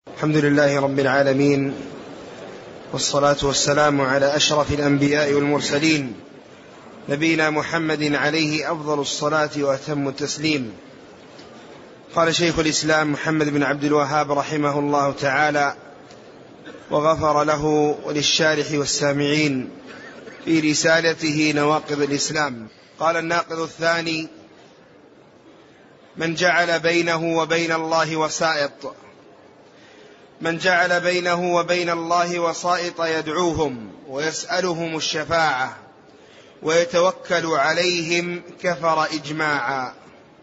الحمد لله رب العالمين، والصلاة والسلام على أشرف الأنبياء والمرسلين، نبينا محمد عليه أفضل الصلاة وأتم التسليم. قال شيخ الإسلام محمد بن عبد الوهاب رحمه الله تعالى وغفر له وللشارح والسامعين في رسالته نواقض الإسلام. قال الناقض الثاني: من جعل بينه وبين الله وسائط، من جعل بينه وبين الله وسائط يدعوهم ويسألهم الشفاعة ويتوكل عليهم كفر إجماعا.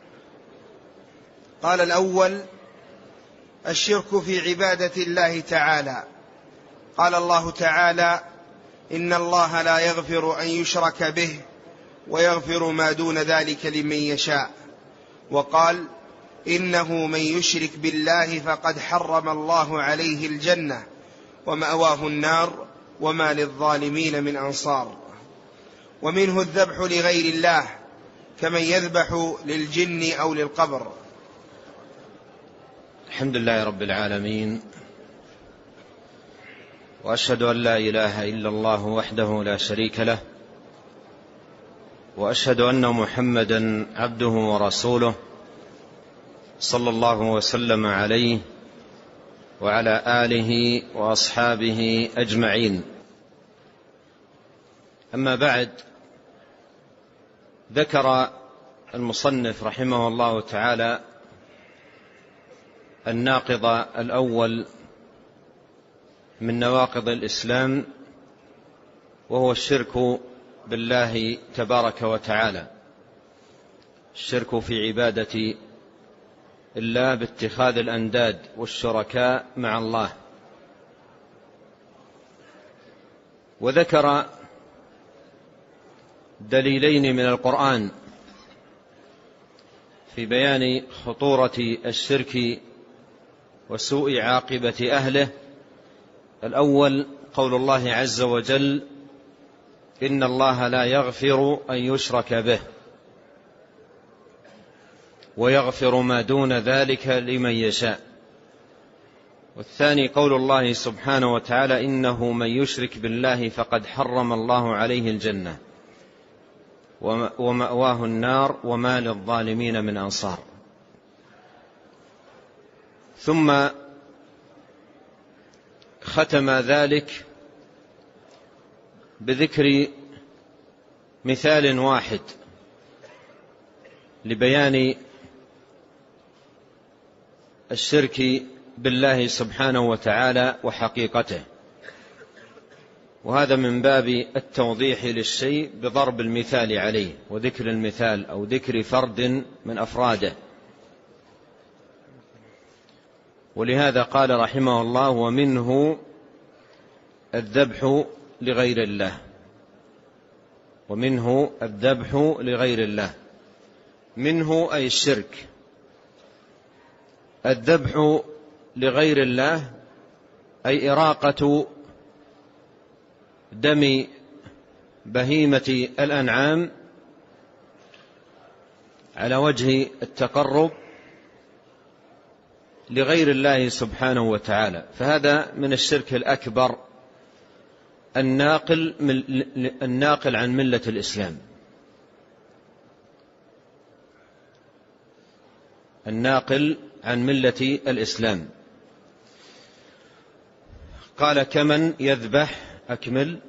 قال الأول: الشرك في عبادة الله تعالى. قال الله تعالى: إن الله لا يغفر أن يشرك به ويغفر ما دون ذلك لمن يشاء. وقال: إنه من يشرك بالله فقد حرم الله عليه الجنة ومأواه النار وما للظالمين من أنصار. ومنه الذبح لغير الله كمن يذبح للجن أو للقبر. الحمد لله رب العالمين، وأشهد أن لا إله إلا الله وحده لا شريك له، وأشهد أن محمدا عبده ورسوله صلى الله وسلم عليه وعلى آله وأصحابه أجمعين. أما بعد، ذكر المصنف رحمه الله تعالى الناقض الأول من نواقض الإسلام، وهو الشرك بالله تبارك وتعالى، الشرك في عبادة الله باتخاذ الأنداد والشركاء مع الله. وذكر دليلين من القرآن في بيان خطورة الشرك وسوء عاقبة أهله. الأول قول الله عز وجل: إن الله لا يغفر أن يشرك به ويغفر ما دون ذلك لمن يشاء. والثاني قول الله سبحانه وتعالى: إنه من يشرك بالله فقد حرم الله عليه الجنة ومأواه النار وما للظالمين من أنصار. ثم ختم ذلك بذكر مثال واحد لبيان الشرك بالله سبحانه وتعالى وحقيقته، وهذا من باب التوضيح للشيء بضرب المثال عليه وذكر المثال أو ذكر فرد من أفراده. ولهذا قال رحمه الله: ومنه الذبح لغير الله. ومنه الذبح لغير الله، منه أي الشرك. الذبح لغير الله أي إراقة دم بهيمة الأنعام على وجه التقرب لغير الله سبحانه وتعالى، فهذا من الشرك الأكبر الناقل عن ملة الإسلام، الناقل عن ملة الإسلام. قال: كمن يذبح. أكمل.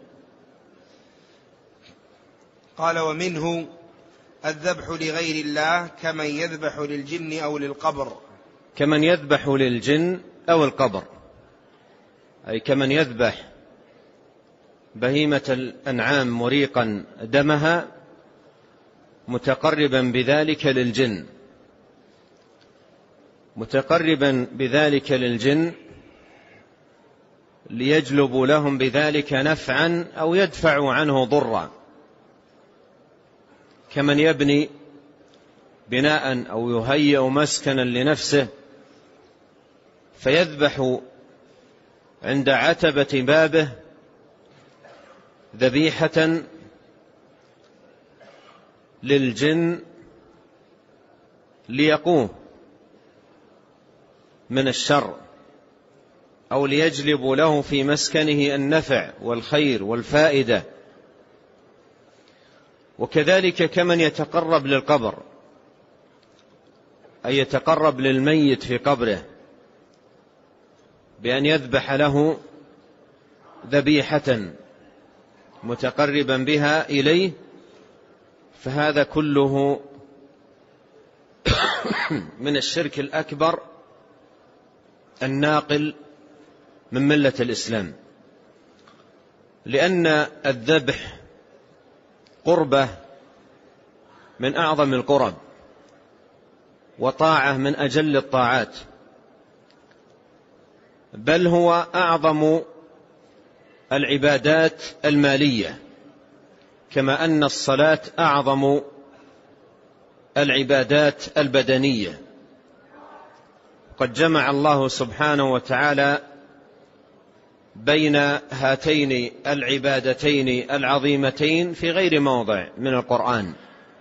قال: ومنه الذبح لغير الله كمن يذبح للجن أو للقبر. كمن يذبح للجن أو القبر، أي كمن يذبح بهيمة الأنعام مريقا دمها متقربا بذلك للجن، متقربا بذلك للجن ليجلب لهم بذلك نفعا أو يدفع عنه ضرا، كمن يبني بناء أو يهيئ مسكنا لنفسه فيذبح عند عتبة بابه ذبيحة للجن ليقوه من الشر أو ليجلبوا له في مسكنه النفع والخير والفائدة. وكذلك كمن يتقرب للقبر، أي يتقرب للميت في قبره بأن يذبح له ذبيحة متقربا بها إليه، فهذا كله من الشرك الأكبر الناقل من ملة الإسلام، لأن الذبح قربة من أعظم القرب، وطاعة من أجل الطاعات، بل هو أعظم العبادات المالية، كما أن الصلاة أعظم العبادات البدنية. قد جمع الله سبحانه وتعالى بين هاتين العبادتين العظيمتين في غير موضع من القرآن،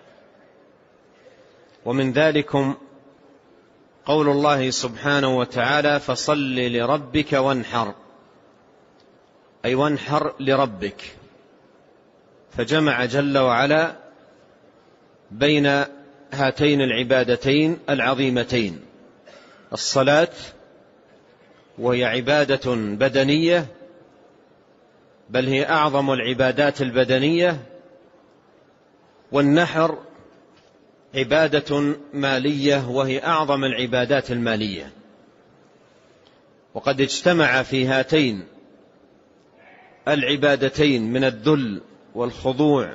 ومن ذلكم قول الله سبحانه وتعالى: فصل لربك وانحر، أي وانحر لربك. فجمع جل وعلا بين هاتين العبادتين العظيمتين: الصلاة وهي عبادة بدنية، بل هي أعظم العبادات البدنية، والنحر عبادة مالية وهي أعظم العبادات المالية. وقد اجتمع في هاتين العبادتين من الذل والخضوع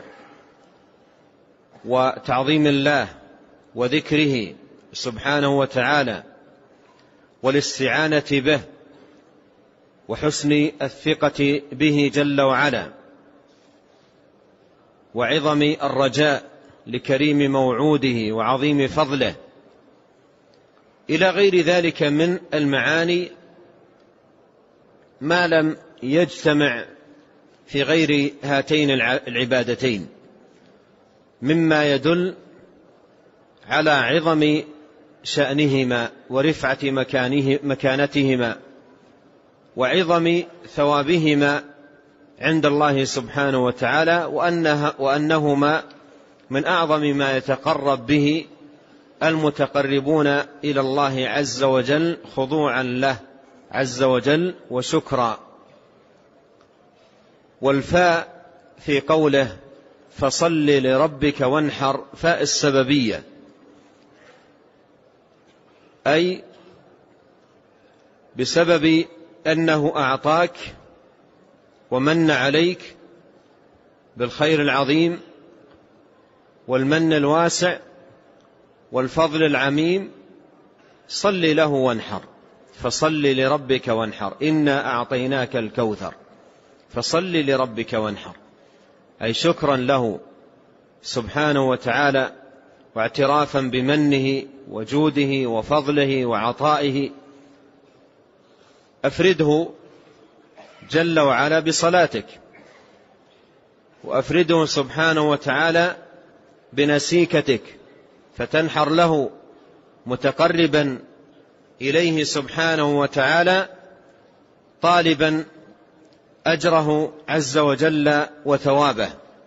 وتعظيم الله وذكره سبحانه وتعالى والاستعانة به وحسن الثقة به جل وعلا وعظم الرجاء لكريم موعوده وعظيم فضله، إلى غير ذلك من المعاني ما لم يجتمع في غير هاتين العبادتين، مما يدل على عظم شأنهما ورفعة مكانتهما وعظم ثوابهما عند الله سبحانه وتعالى، وأنهما من أعظم ما يتقرب به المتقربون إلى الله عز وجل خضوعا له عز وجل وشكرا. والفاء في قوله فصل لربك وانحر فاء السببية، أي بسبب أنه أعطاك ومن عليك بالخير العظيم والمن الواسع والفضل العميم، صل له وانحر. فصل لربك وانحر، إنا أعطيناك الكوثر، فصل لربك وانحر، أي شكرا له سبحانه وتعالى واعترافا بمنه وجوده وفضله وعطائه، أفرده جل وعلا بصلاتك، وأفرده سبحانه وتعالى بنسيكتك، فتنحر له متقربا إليه سبحانه وتعالى طالبا أجره عز وجل وثوابه.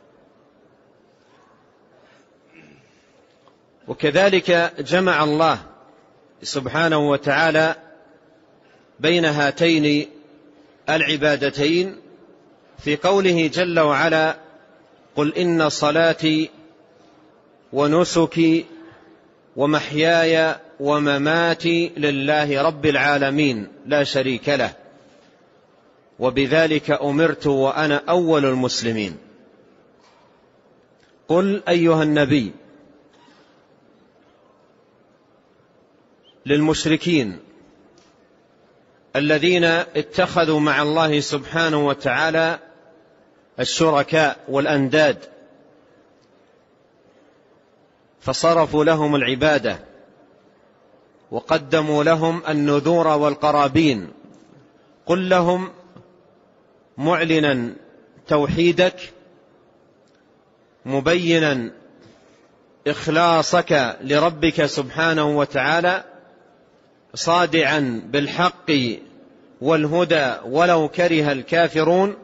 وكذلك جمع الله سبحانه وتعالى بين هاتين العبادتين في قوله جل وعلا: قل إن صلاتي ونسكي ومحياي ومماتي لله رب العالمين لا شريك له وبذلك أمرت وأنا أول المسلمين. قل أيها النبي للمشركين الذين اتخذوا مع الله سبحانه وتعالى الشركاء والأنداد فصرفوا لهم العبادة وقدموا لهم النذور والقرابين، قل لهم معلنا توحيدك مبينا إخلاصك لربك سبحانه وتعالى، صادعا بالحق والهدى ولو كره الكافرون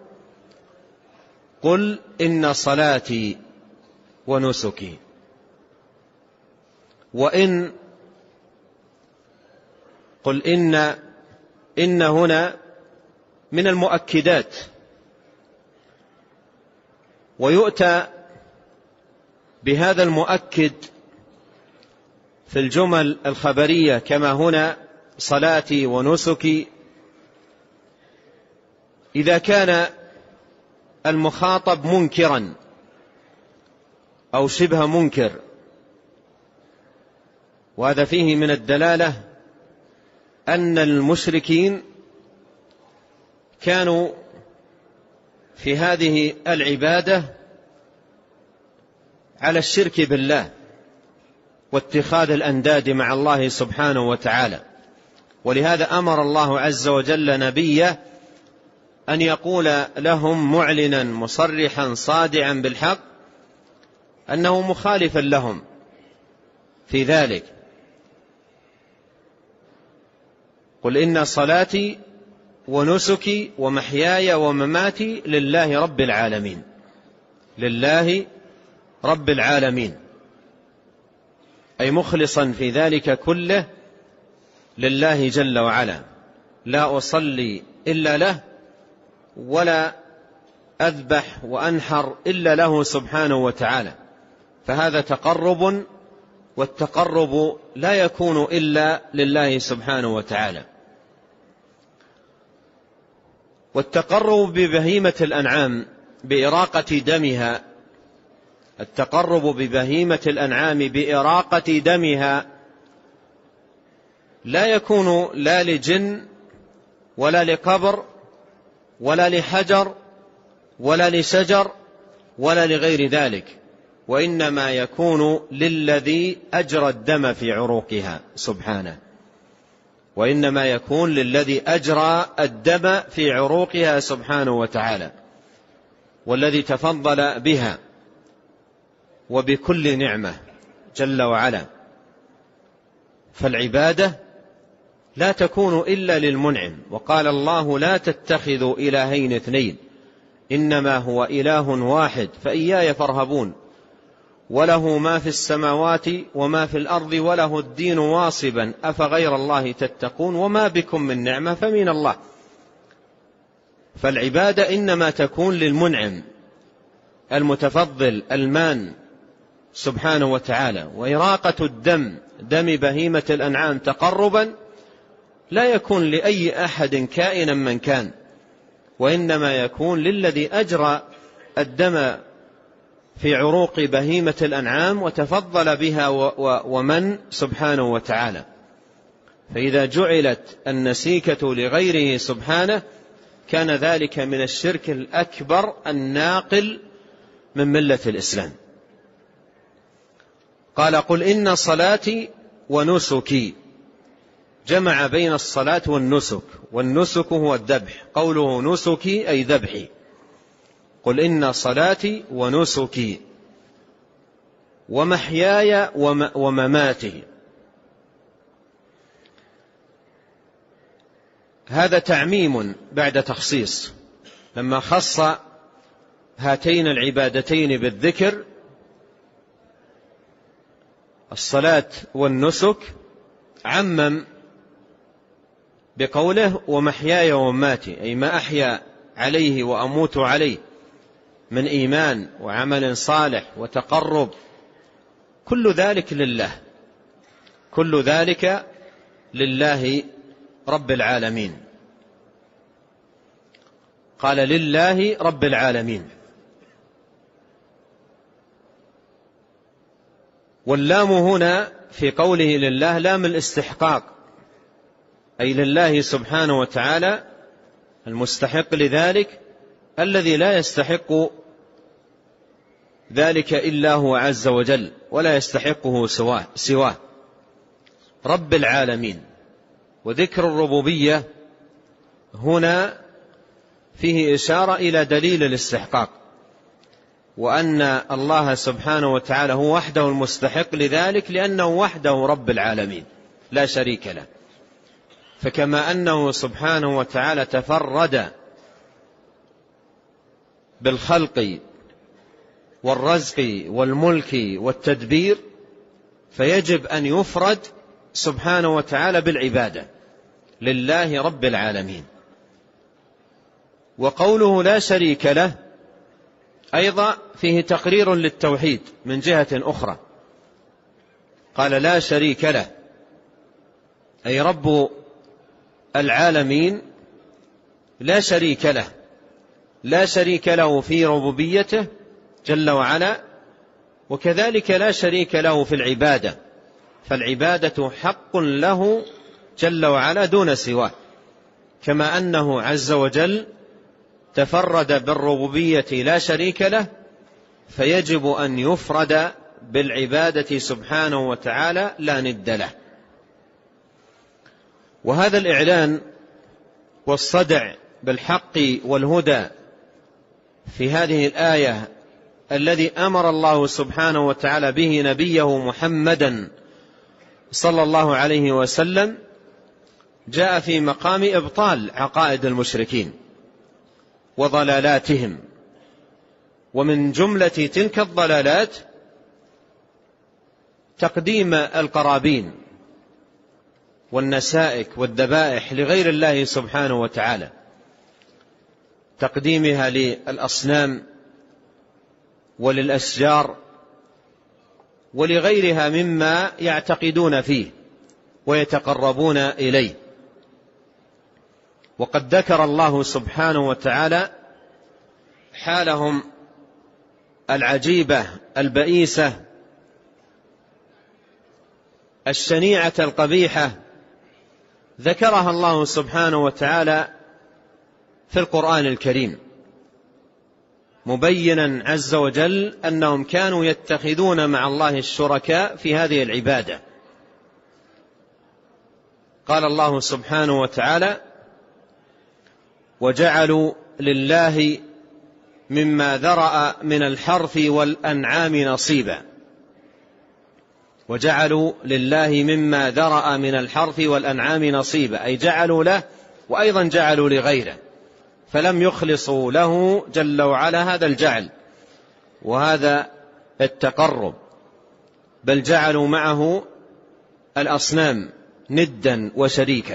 قل إن صلاتي ونسكي. وإن قل إن هنا من المؤكدات، ويؤتى بهذا المؤكد في الجمل الخبرية كما هنا صلاتي ونسكي إذا كان المخاطب منكرا أو شبه منكر، وهذا فيه من الدلالة أن المشركين كانوا في هذه العبادة على الشرك بالله واتخاذ الأنداد مع الله سبحانه وتعالى. ولهذا أمر الله عز وجل نبيه أن يقول لهم معلنا مصرحا صادعا بالحق أنه مخالفا لهم في ذلك. قل إن صلاتي ونسكي ومحياي ومماتي لله رب العالمين، لله رب العالمين، أي مخلصا في ذلك كله لله جل وعلا، لا أصلي إلا له ولا أذبح وأنحر إلا له سبحانه وتعالى. فهذا تقرب، والتقرب لا يكون إلا لله سبحانه وتعالى. والتقرب ببهيمة الأنعام بإراقة دمها، التقرب ببهيمة الأنعام بإراقة دمها لا يكون لا لجن ولا لقبر ولا لحجر ولا لشجر ولا لغير ذلك، وإنما يكون للذي أجرى الدم في عروقها سبحانه، وإنما يكون للذي أجرى الدم في عروقها سبحانه وتعالى، والذي تفضل بها وبكل نعمة جل وعلا. فالعبادة لا تكون إلا للمنعم. وقال الله لا تتخذوا إلهين اثنين إنما هو إله واحد فإياي فارهبون وله ما في السماوات وما في الأرض وله الدين واصبا أفغير الله تتقون وما بكم من نعمة فمن الله. فالعبادة إنما تكون للمنعم المتفضل المان سبحانه وتعالى. وإراقة الدم، دم بهيمة الأنعام، تقربا لا يكون لأي أحد كائنا من كان، وإنما يكون للذي أجرى الدم في عروق بهيمة الأنعام وتفضل بها ومن سبحانه وتعالى. فإذا جعلت النسيكة لغيره سبحانه كان ذلك من الشرك الأكبر الناقل من ملة الإسلام. قال قل إن صلاتي ونسكي، جمع بين الصلاة والنسك، والنسك هو الذبح، قوله نسكي أي ذبحي. قل إن صلاتي ونسكي ومحياي ومماتي، هذا تعميم بعد تخصيص. لما خص هاتين العبادتين بالذكر الصلاة والنسك عمم بقوله ومحياي ومماتي، أي ما أحيا عليه وأموت عليه من إيمان وعمل صالح وتقرب، كل ذلك لله، كل ذلك لله رب العالمين. قال لله رب العالمين. واللام هنا في قوله لله لام الاستحقاق، أي لله سبحانه وتعالى المستحق لذلك، الذي لا يستحق ذلك إلا هو عز وجل ولا يستحقه سواه، رب العالمين. وذكر الربوبية هنا فيه إشارة إلى دليل الاستحقاق، وأن الله سبحانه وتعالى هو وحده المستحق لذلك، لأنه وحده رب العالمين لا شريك له. فكما أنه سبحانه وتعالى تفرد بالخلق والرزق والملك والتدبير، فيجب أن يفرد سبحانه وتعالى بالعبادة لله رب العالمين. وقوله لا شريك له أيضا فيه تقرير للتوحيد من جهة أخرى. قال لا شريك له، أي رب العالمين لا شريك له، لا شريك له في ربوبيته جل وعلا، وكذلك لا شريك له في العبادة، فالعبادة حق له جل وعلا دون سواه، كما أنه عز وجل تفرد بالربوبية لا شريك له، فيجب أن يفرد بالعبادة سبحانه وتعالى لا ند له. وهذا الإعلان والصدع بالحق والهدى في هذه الآية الذي أمر الله سبحانه وتعالى به نبيه محمدا صلى الله عليه وسلم جاء في مقام إبطال عقائد المشركين وضلالاتهم. ومن جملة تلك الضلالات تقديم القرابين والنسائك والذبائح لغير الله سبحانه وتعالى، تقديمها للأصنام وللأشجار ولغيرها مما يعتقدون فيه ويتقربون إليه. وقد ذكر الله سبحانه وتعالى حالهم العجيبة البئيسة الشنيعة القبيحة، ذكرها الله سبحانه وتعالى في القرآن الكريم، مبينا عز وجل أنهم كانوا يتخذون مع الله الشركاء في هذه العبادة. قال الله سبحانه وتعالى وجعلوا لله مما ذرأ من الحرث والأنعام نصيبا، وجعلوا لله مما ذرأ من الحرث والأنعام نصيبا، أي جعلوا له وأيضا جعلوا لغيره، فلم يخلصوا له جل وعلا هذا الجعل وهذا التقرب، بل جعلوا معه الأصنام ندا وشريكا.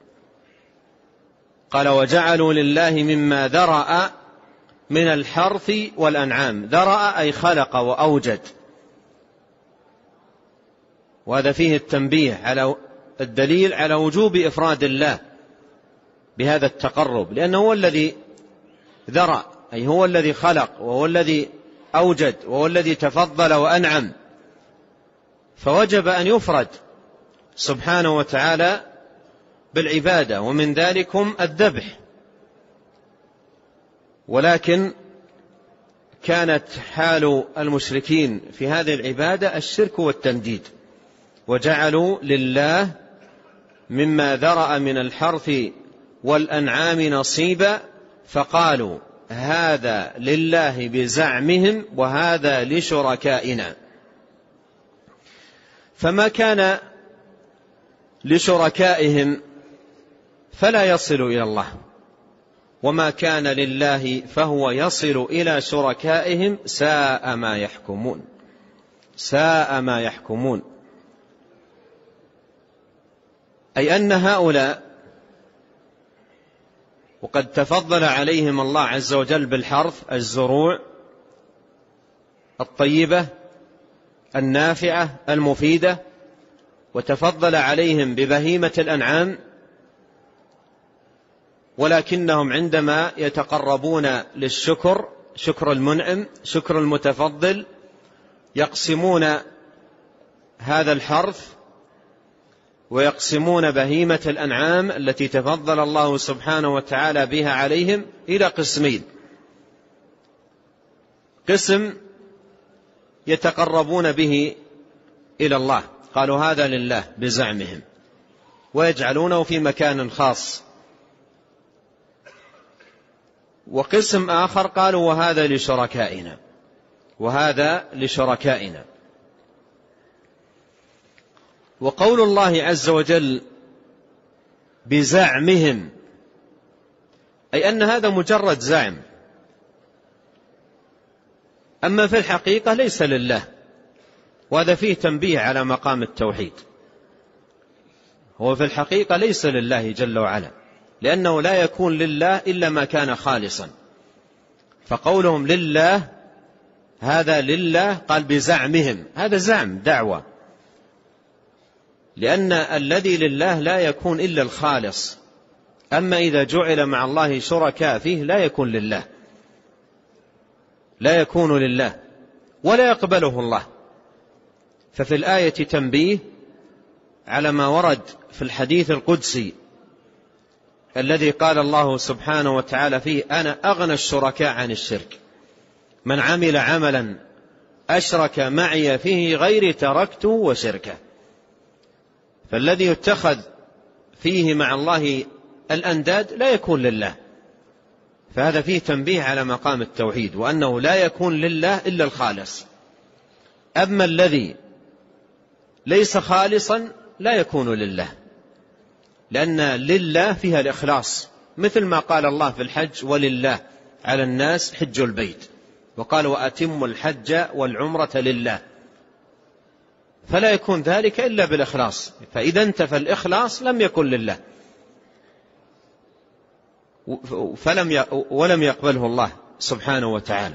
قال وجعلوا لله مما ذرأ من الحرث والأنعام، ذرأ أي خلق وأوجد، وهذا فيه التنبيه على الدليل على وجوب إفراد الله بهذا التقرب، لأنه هو الذي ذرأ، أي هو الذي خلق وهو الذي أوجد وهو الذي تفضل وأنعم، فوجب أن يفرد سبحانه وتعالى بالعبادة، ومن ذلكم الذبح. ولكن كانت حال المشركين في هذه العبادة الشرك والتنديد، وجعلوا لله مما ذرأ من الحرث والأنعام نصيبا، فقالوا هذا لله بزعمهم وهذا لشركائنا، فما كان لشركائهم فلا يصل إلى الله، وما كان لله فهو يصل إلى شركائهم، ساء ما يحكمون، ساء ما يحكمون. أي أن هؤلاء وقد تفضل عليهم الله عز وجل بالحرث، الزروع الطيبة النافعة المفيدة، وتفضل عليهم ببهيمة الأنعام، ولكنهم عندما يتقربون للشكر، شكر المنعم شكر المتفضل، يقسمون هذا الحرث ويقسمون بهيمة الأنعام التي تفضل الله سبحانه وتعالى بها عليهم إلى قسمين: قسم يتقربون به إلى الله، قالوا هذا لله بزعمهم ويجعلونه في مكان خاص، وقسم آخر قالوا وهذا لشركائنا، وهذا لشركائنا. وقول الله عز وجل بزعمهم، أي أن هذا مجرد زعم، أما في الحقيقة ليس لله. وهذا فيه تنبيه على مقام التوحيد. هو في الحقيقة ليس لله جل وعلا، لأنه لا يكون لله إلا ما كان خالصا. فقولهم لله هذا لله، قال بزعمهم، هذا زعم دعوة، لأن الذي لله لا يكون إلا الخالص. أما إذا جعل مع الله شركاء فيه لا يكون لله، لا يكون لله ولا يقبله الله. ففي الآية تنبيه على ما ورد في الحديث القدسي الذي قال الله سبحانه وتعالى فيه: أنا أغنى الشركاء عن الشرك، من عمل عملا أشرك معي فيه غيري تركته وشركه. فالذي يتخذ فيه مع الله الأنداد لا يكون لله. فهذا فيه تنبيه على مقام التوحيد، وأنه لا يكون لله إلا الخالص. أما الذي ليس خالصا لا يكون لله، لأن لله فيها الإخلاص، مثل ما قال الله في الحج: ولله على الناس حج البيت، وقال: وأتموا الحج والعمرة لله. فلا يكون ذلك إلا بالإخلاص، فإذا انتفى الإخلاص لم يكن لله، ولم يقبله الله سبحانه وتعالى.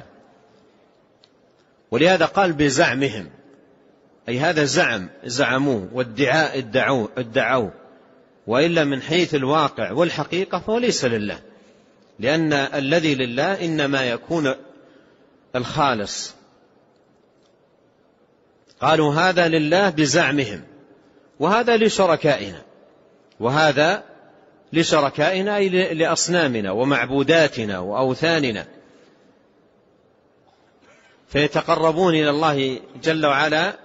ولهذا قال بزعمهم، أي هذا زعموه وادعاء ادعوه، وإلا من حيث الواقع والحقيقة فهو ليس لله، لأن الذي لله إنما يكون الخالص. قالوا هذا لله بزعمهم، وهذا لشركائنا، وهذا لشركائنا أي لأصنامنا ومعبوداتنا وأوثاننا، فيتقربون إلى الله جل وعلا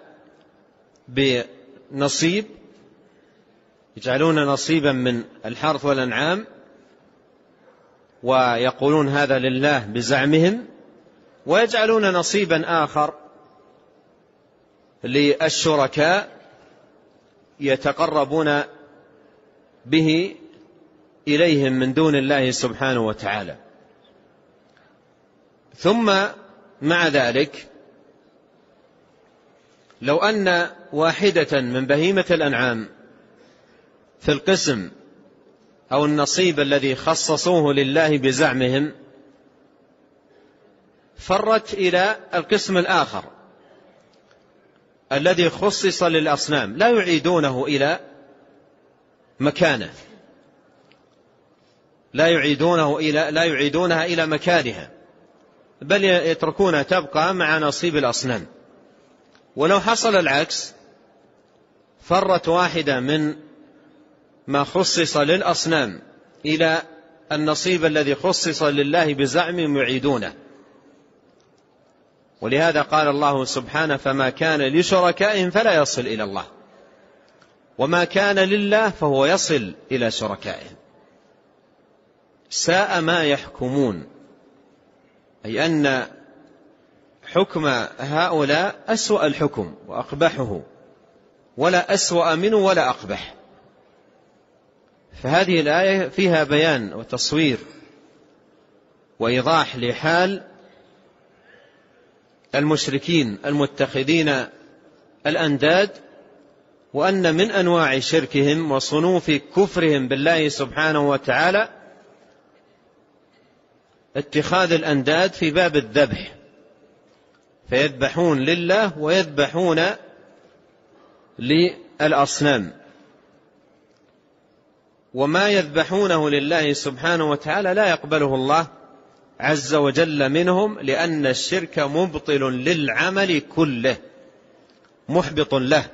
بنصيب، يجعلون نصيبا من الحرث والأنعام ويقولون هذا لله بزعمهم، ويجعلون نصيبا آخر للشركاء يتقربون به إليهم من دون الله سبحانه وتعالى. ثم مع ذلك لو أن واحدة من بهيمة الأنعام في القسم أو النصيب الذي خصصوه لله بزعمهم فرت إلى القسم الآخر الذي خصص للأصنام، لا يعيدونه إلى مكانه، لا يعيدونها إلى مكانها، بل يتركونها تبقى مع نصيب الأصنام. ولو حصل العكس، فرت واحدة من ما خصص للأصنام إلى النصيب الذي خصص لله بزعمهم يعيدونه. ولهذا قال الله سبحانه: فما كان لشركائهم فلا يصل إلى الله، وما كان لله فهو يصل إلى شركائهم. ساء ما يحكمون، أي أن حكم هؤلاء أسوأ الحكم وأقبحه، ولا أسوأ منه ولا أقبح. فهذه الآية فيها بيان وتصوير وإيضاح لحال المشركين المتخذين الأنداد، وأن من أنواع شركهم وصنوف كفرهم بالله سبحانه وتعالى اتخاذ الأنداد في باب الذبح، فيذبحون لله ويذبحون للأصنام، وما يذبحونه لله سبحانه وتعالى لا يقبله الله عز وجل منهم، لأن الشرك مبطل للعمل كله، محبط له،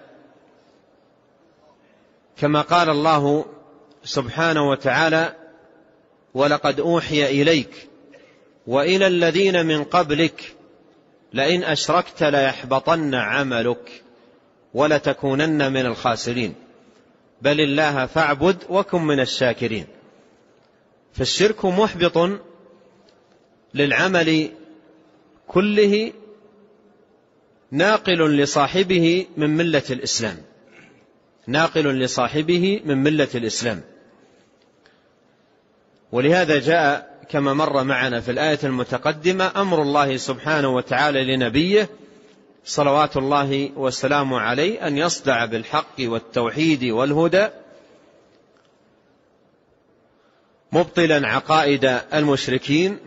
كما قال الله سبحانه وتعالى: ولقد أوحي إليك وإلى الذين من قبلك لئن أشركت ليحبطن عملك ولتكونن من الخاسرين بل الله فاعبد وكن من الشاكرين. فالشرك محبط للعمل كله، ناقل لصاحبه من ملة الإسلام، ناقل لصاحبه من ملة الإسلام. ولهذا جاء كما مر معنا في الآية المتقدمة أمر الله سبحانه وتعالى لنبيه صلوات الله والسلام عليه أن يصدع بالحق والتوحيد والهدى، مبطلا عقائد المشركين،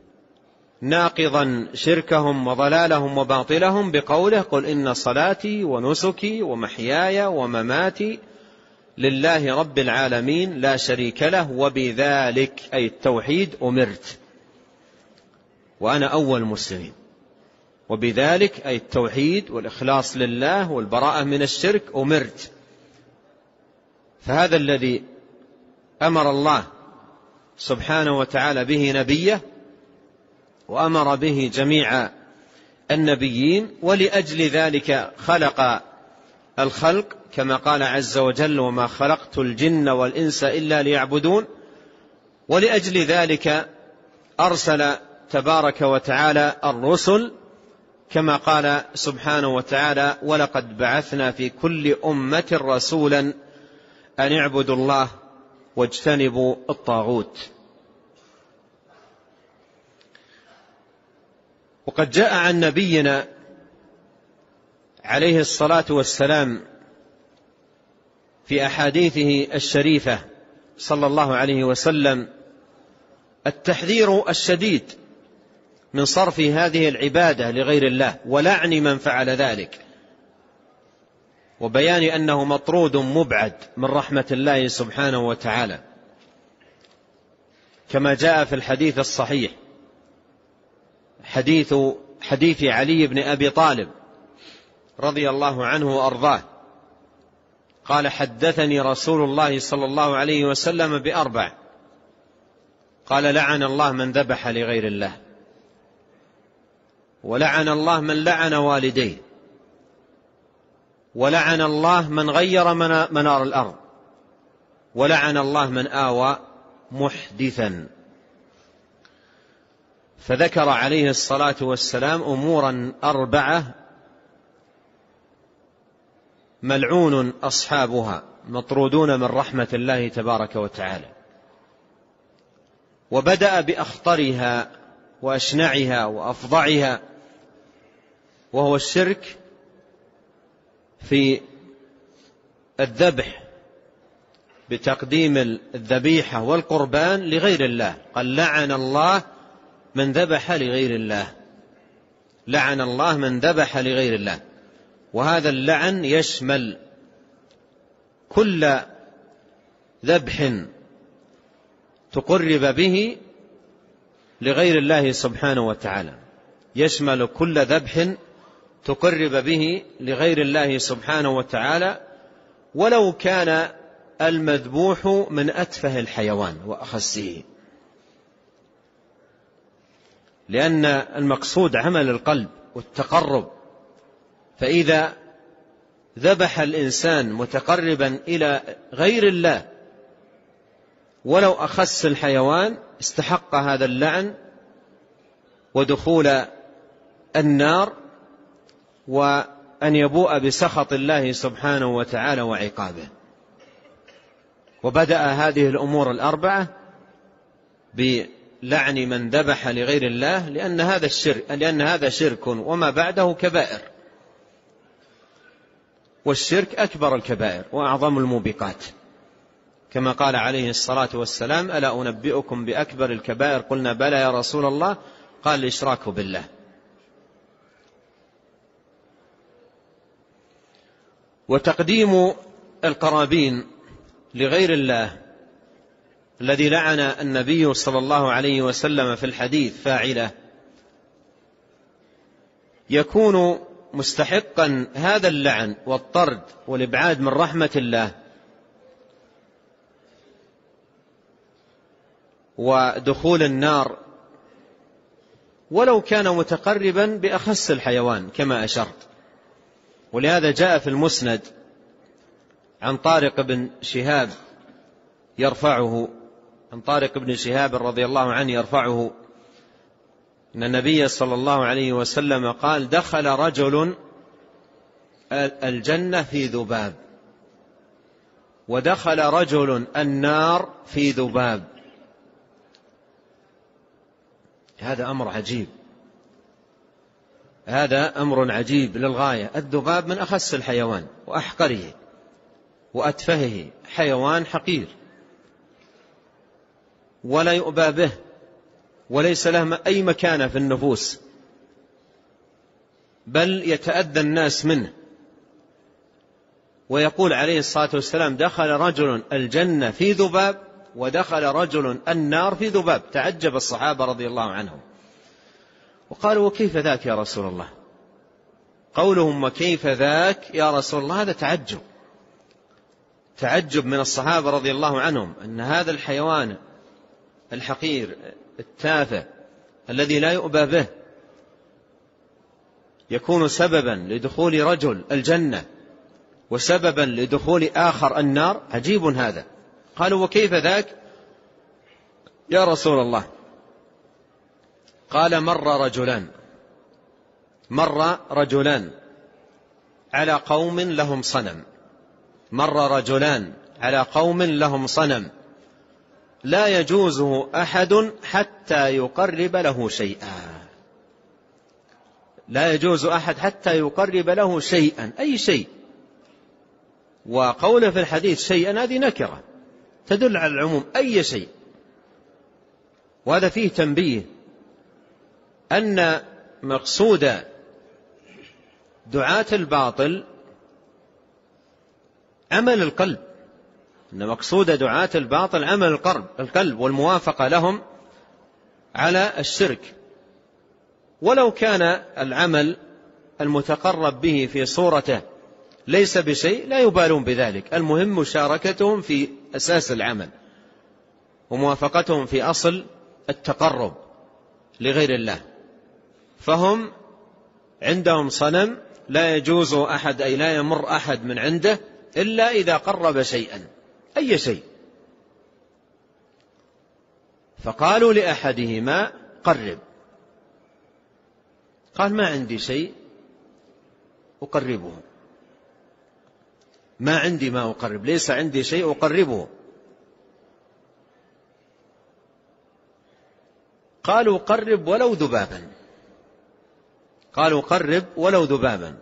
ناقضا شركهم وضلالهم وباطلهم بقوله: قل إن صلاتي ونسكي ومحياي ومماتي لله رب العالمين لا شريك له وبذلك أي التوحيد أمرت وأنا أول مسلمين. وبذلك أي التوحيد والإخلاص لله والبراءة من الشرك أمرت. فهذا الذي أمر الله سبحانه وتعالى به نبيه وأمر به جميع النبيين، ولأجل ذلك خلق الخلق كما قال عز وجل: وما خلقت الجن والإنس إلا ليعبدون. ولأجل ذلك أرسل تبارك وتعالى الرسل كما قال سبحانه وتعالى: ولقد بعثنا في كل أمة رسولا أن اعبدوا الله واجتنبوا الطاغوت. وقد جاء عن نبينا عليه الصلاة والسلام في أحاديثه الشريفة صلى الله عليه وسلم التحذير الشديد من صرف هذه العبادة لغير الله ولعن من فعل ذلك، وبيان أنه مطرود مبعد من رحمة الله سبحانه وتعالى، كما جاء في الحديث الصحيح حديث علي بن أبي طالب رضي الله عنه وأرضاه قال: حدثني رسول الله صلى الله عليه وسلم بأربع، قال: لعن الله من ذبح لغير الله، ولعن الله من لعن والديه، ولعن الله من غير منار الأرض، ولعن الله من آوى محدثا. فذكر عليه الصلاة والسلام أمورا أربعة ملعون أصحابها مطرودون من رحمة الله تبارك وتعالى، وبدأ بأخطرها وأشنعها وأفظعها، وهو الشرك في الذبح بتقديم الذبيحة والقربان لغير الله. قال: لعن الله من ذبح لغير الله، لعن الله من ذبح لغير الله. وهذا اللعن يشمل كل ذبح تقرب به لغير الله سبحانه وتعالى، يشمل كل ذبح تقرب به لغير الله سبحانه وتعالى، ولو كان المذبوح من أتفه الحيوان وأخسه، لأن المقصود عمل القلب والتقرب. فإذا ذبح الإنسان متقربا إلى غير الله ولو أخس الحيوان استحق هذا اللعن ودخول النار، وأن يبوء بسخط الله سبحانه وتعالى وعقابه. وبدأ هذه الأمور الأربعة بلعن من ذبح لغير الله، لأن هذا شرك وما بعده كبائر، والشرك أكبر الكبائر وأعظم الموبقات، كما قال عليه الصلاة والسلام: ألا أنبئكم بأكبر الكبائر؟ قلنا: بلى يا رسول الله. قال: الإشراك بالله. وتقديم القرابين لغير الله الذي لعن النبي صلى الله عليه وسلم في الحديث فاعله يكون مستحقا هذا اللعن والطرد والإبعاد من رحمة الله ودخول النار، ولو كان متقربا بأخس الحيوان كما أشرت. ولهذا جاء في المسند عن طارق بن شهاب يرفعه، عن طارق بن شهاب رضي الله عنه يرفعه أن النبي صلى الله عليه وسلم قال: دخل رجل الجنة في ذباب، ودخل رجل النار في ذباب، هذا أمر عجيب، هذا أمر عجيب للغاية. الذباب من أخس الحيوان وأحقره وأتفهه، حيوان حقير ولا يؤبى به وليس له أي مكانة في النفوس، بل يتأذى الناس منه. ويقول عليه الصلاة والسلام: دخل رجل الجنة في ذباب ودخل رجل النار في ذباب. تعجب الصحابة رضي الله عنهم وقالوا: وكيف ذاك يا رسول الله؟ قولهم وكيف ذاك يا رسول الله هذا تعجب من الصحابة رضي الله عنهم، أن هذا الحيوان الحقير التافه الذي لا يؤبى به يكون سببا لدخول رجل الجنة وسببا لدخول آخر النار. عجيب هذا. قالوا: وكيف ذاك يا رسول الله؟ قال: مر رجلان على قوم لهم صنم، مر رجلان على قوم لهم صنم لا يجوزه أحد حتى يقرب له شيئا. لا يجوز أحد حتى يقرب له شيئا، أي شيء. وقوله في الحديث شيئا هذه نكرة تدل على العموم، أي شيء. وهذا فيه تنبيه أن مقصود دعاة الباطل عمل القلب، أن مقصود دعاة الباطل عمل القلب والموافقة لهم على الشرك. ولو كان العمل المتقرب به في صورته ليس بشيء لا يبالون بذلك، المهم مشاركتهم في أساس العمل وموافقتهم في أصل التقرب لغير الله. فهم عندهم صنم لا يجوز أحد، أي لا يمر أحد من عنده إلا إذا قرب شيئا، أي شيء. فقالوا لأحدهما: قرب. قال: ما عندي شيء أقربه، ما عندي ما أقرب، ليس عندي شيء أقربه. قالوا: قرب ولو ذبابا. قالوا: قرب ولو ذبابا.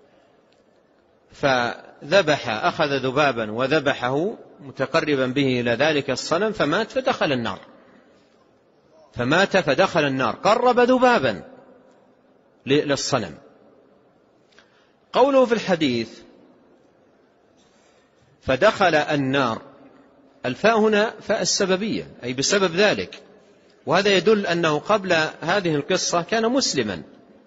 فذبح، أخذ ذبابا وذبحه متقربا به إلى ذلك الصنم، فمات فدخل النار. فمات فدخل النار، قرب ذبابا للصنم. قوله في الحديث فدخل النار، الفاء هنا فاء السببية، أي بسبب ذلك. وهذا يدل أنه قبل هذه القصة كان مسلما،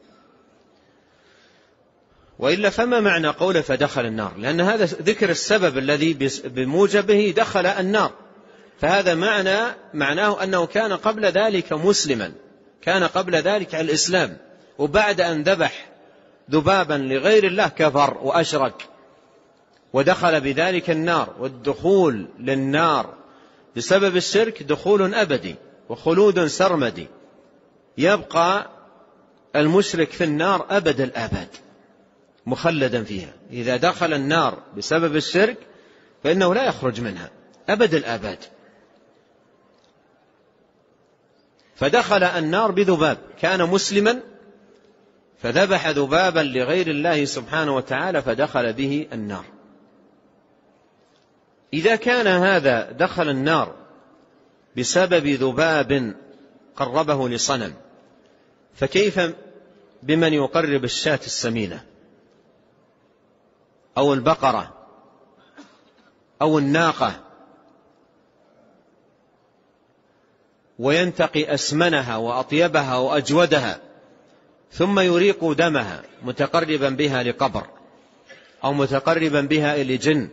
وإلا فما معنى قوله فدخل النار؟ لأن هذا ذكر السبب الذي بموجبه دخل النار، فهذا معناه أنه كان قبل ذلك مسلما، كان قبل ذلك على الإسلام، وبعد أن ذبح ذبابا لغير الله كفر وأشرك ودخل بذلك النار. والدخول للنار بسبب الشرك دخول أبدي وخلود سرمدي، يبقى المشرك في النار أبد الآباد مخلدا فيها. إذا دخل النار بسبب الشرك فإنه لا يخرج منها أبد الآباد. فدخل النار بذباب، كان مسلما فذبح ذبابا لغير الله سبحانه وتعالى فدخل به النار. إذا كان هذا دخل النار بسبب ذباب قربه لصنم، فكيف بمن يقرب الشاة السمينة أو البقرة أو الناقة وينتقي أسمنها وأطيبها وأجودها ثم يريق دمها متقربا بها لقبر أو متقربا بها إلى جن،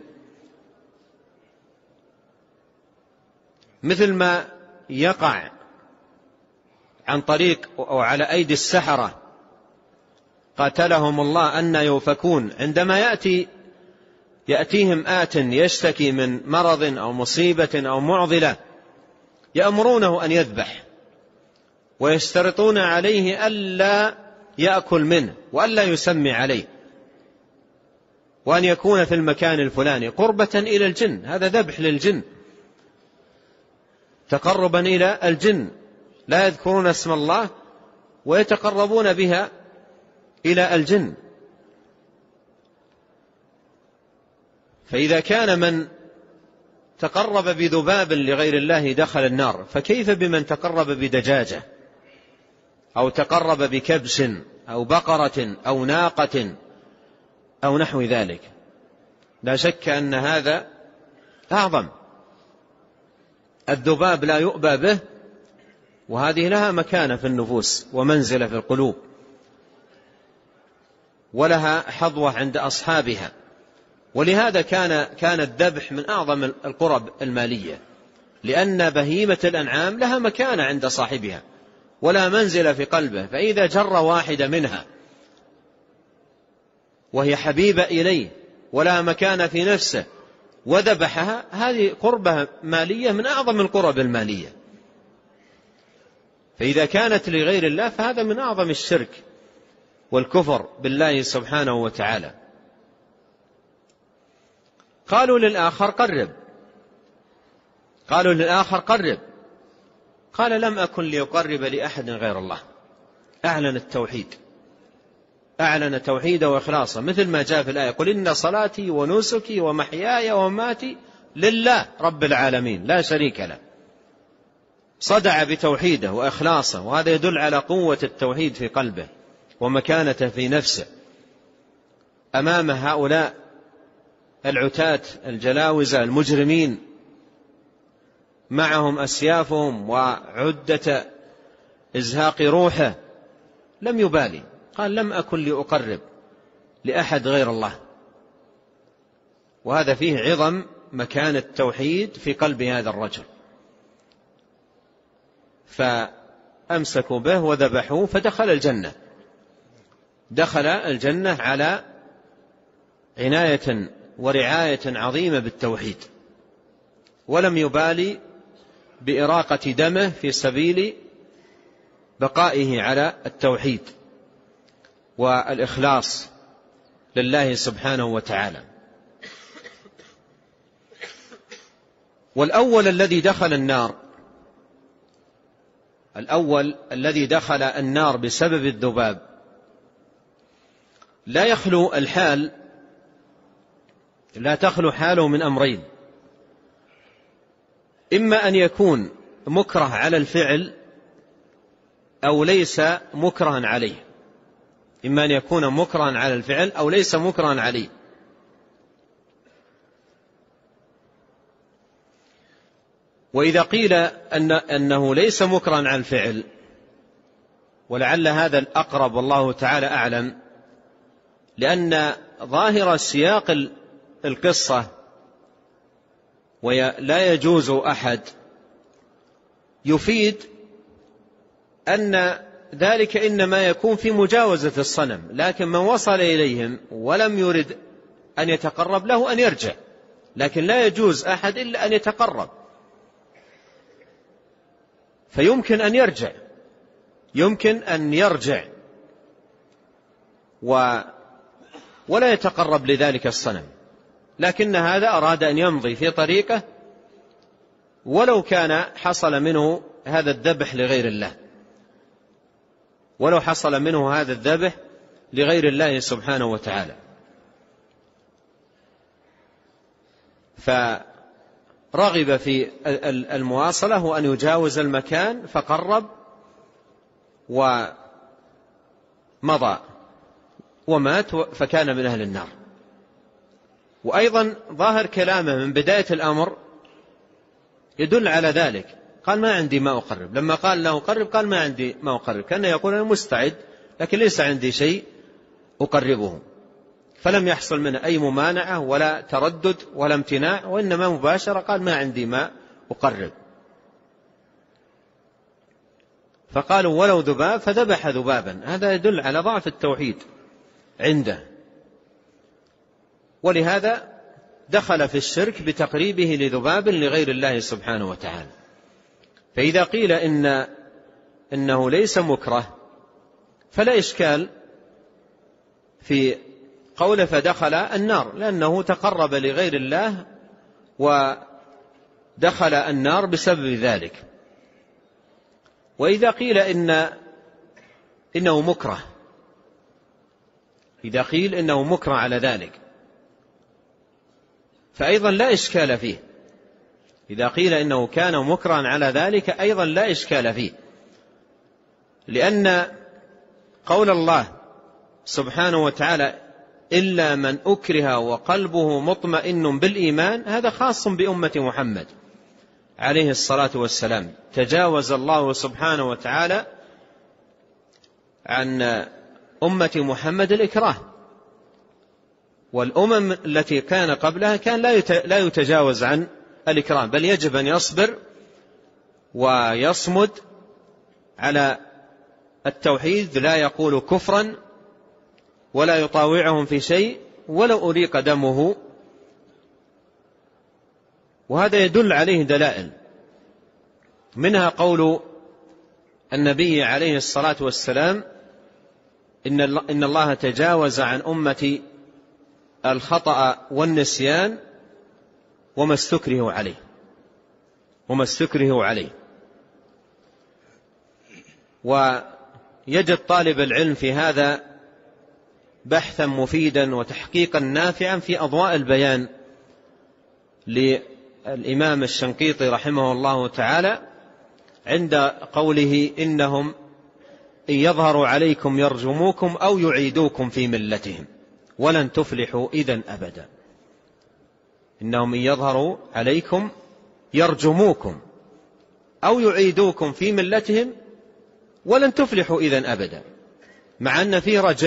مثل ما يقع عن طريق أو على أيدي السحرة قاتلهم الله أن يوفكون، عندما يأتيهم آت يشتكي من مرض أو مصيبة أو معضلة يأمرونه أن يذبح ويشترطون عليه ألا يأكل منه وألا يسمي عليه وأن يكون في المكان الفلاني قربة إلى الجن. هذا ذبح للجن، تقربا إلى الجن، لا يذكرون اسم الله ويتقربون بها إلى الجن. فإذا كان من تقرب بذباب لغير الله دخل النار، فكيف بمن تقرب بدجاجة أو تقرب بكبش أو بقرة أو ناقة أو نحو ذلك؟ لا شك أن هذا أعظم. الذباب لا يؤبى به، وهذه لها مكانة في النفوس ومنزلة في القلوب، ولها حظوة عند أصحابها. ولهذا كان الذبح من أعظم القرب المالية، لأن بهيمة الأنعام لها مكانة عند صاحبها ولا منزلة في قلبه، فإذا جر واحدة منها وهي حبيبة إليه ولا مكان في نفسه وذبحها، هذه قربة مالية من أعظم القرب المالية. فإذا كانت لغير الله فهذا من أعظم الشرك والكفر بالله سبحانه وتعالى. قالوا للآخر قرب، قال لم أكن لأقرب لأحد غير الله. أعلن التوحيد، أعلن توحيده وإخلاصه، مثل ما جاء في الآية: قل إن صلاتي ونسكي ومحياي ومماتي لله رب العالمين لا شريك له. صدع بتوحيده وإخلاصه، وهذا يدل على قوة التوحيد في قلبه ومكانته في نفسه أمام هؤلاء العتاة الجلاوزة المجرمين، معهم أسيافهم وعدة إزهاق روحه، لم يبالي. قال لم أكن لأقرب لأحد غير الله. وهذا فيه عظم مكان التوحيد في قلب هذا الرجل. فأمسكوا به وذبحوه فدخل الجنة. دخل الجنة على عناية ورعاية عظيمة بالتوحيد، ولم يبالي بإراقة دمه في سبيل بقائه على التوحيد والإخلاص لله سبحانه وتعالى. والأول الذي دخل النار بسبب الذباب لا تخلو حاله من أمرين: إما أن يكون مكره على الفعل أو ليس مكرها عليه، إما أن يكون مكرها على الفعل أو ليس مكرها عليه. وإذا قيل أنه ليس مكرها على الفعل، ولعل هذا الأقرب والله تعالى أعلم، لأن ظاهر سياق القصة ولا يجوز أحد يفيد أن ذلك إنما يكون في مجاوزة الصنم، لكن من وصل إليهم ولم يرد أن يتقرب له أن يرجع، لكن لا يجوز أحد إلا أن يتقرب. فيمكن أن يرجع ولا يتقرب لذلك الصنم، لكن هذا أراد أن يمضي في طريقه ولو كان حصل منه هذا الذبح لغير الله، ولو حصل منه هذا الذبح لغير الله سبحانه وتعالى. فرغب في المواصلة وأن يجاوز المكان، فقرب ومضى ومات فكان من أهل النار. وأيضا ظاهر كلامه من بداية الأمر يدل على ذلك. قال ما عندي ما أقرب، لما قال له قرب قال ما عندي ما أقرب، كان يقول أنا مستعد لكن ليس عندي شيء أقربه. فلم يحصل منه أي ممانعة ولا تردد ولا امتناع، وإنما مباشرة قال ما عندي ما أقرب. فقالوا ولو ذباب، فذبح ذبابا. هذا يدل على ضعف التوحيد عنده، ولهذا دخل في الشرك بتقريبه لذباب لغير الله سبحانه وتعالى. فإذا قيل إنه ليس مكره فلا إشكال في قوله فدخل النار، لأنه تقرب لغير الله ودخل النار بسبب ذلك. وإذا قيل إن إنه مكره، إذا قيل إنه مكره على ذلك فأيضا لا إشكال فيه. إذا قيل إنه كان مكرها على ذلك أيضا لا إشكال فيه، لأن قول الله سبحانه وتعالى إلا من أكره وقلبه مطمئن بالإيمان هذا خاص بأمة محمد عليه الصلاة والسلام. تجاوز الله سبحانه وتعالى عن أمة محمد الإكراه، والأمم التي كان قبلها كان لا يتجاوز عن الإكراه، بل يجب أن يصبر ويصمد على التوحيد، لا يقول كفرا ولا يطاوعهم في شيء ولو أريق دمه. وهذا يدل عليه دلائل، منها قول النبي عليه الصلاة والسلام إن الله تجاوز عن أمتي الخطأ والنسيان وما استكرهوا عليه. ويجد طالب العلم في هذا بحثا مفيدا وتحقيقا نافعا في أضواء البيان للإمام الشنقيطي رحمه الله تعالى عند قوله إنهم إن يظهروا عليكم يرجموكم أو يعيدوكم في ملتهم ولن تفلحوا إذن أبدا. إنهم إن يظهروا عليكم يرجموكم أو يعيدوكم في ملتهم ولن تفلحوا إذن أبدا، مع أن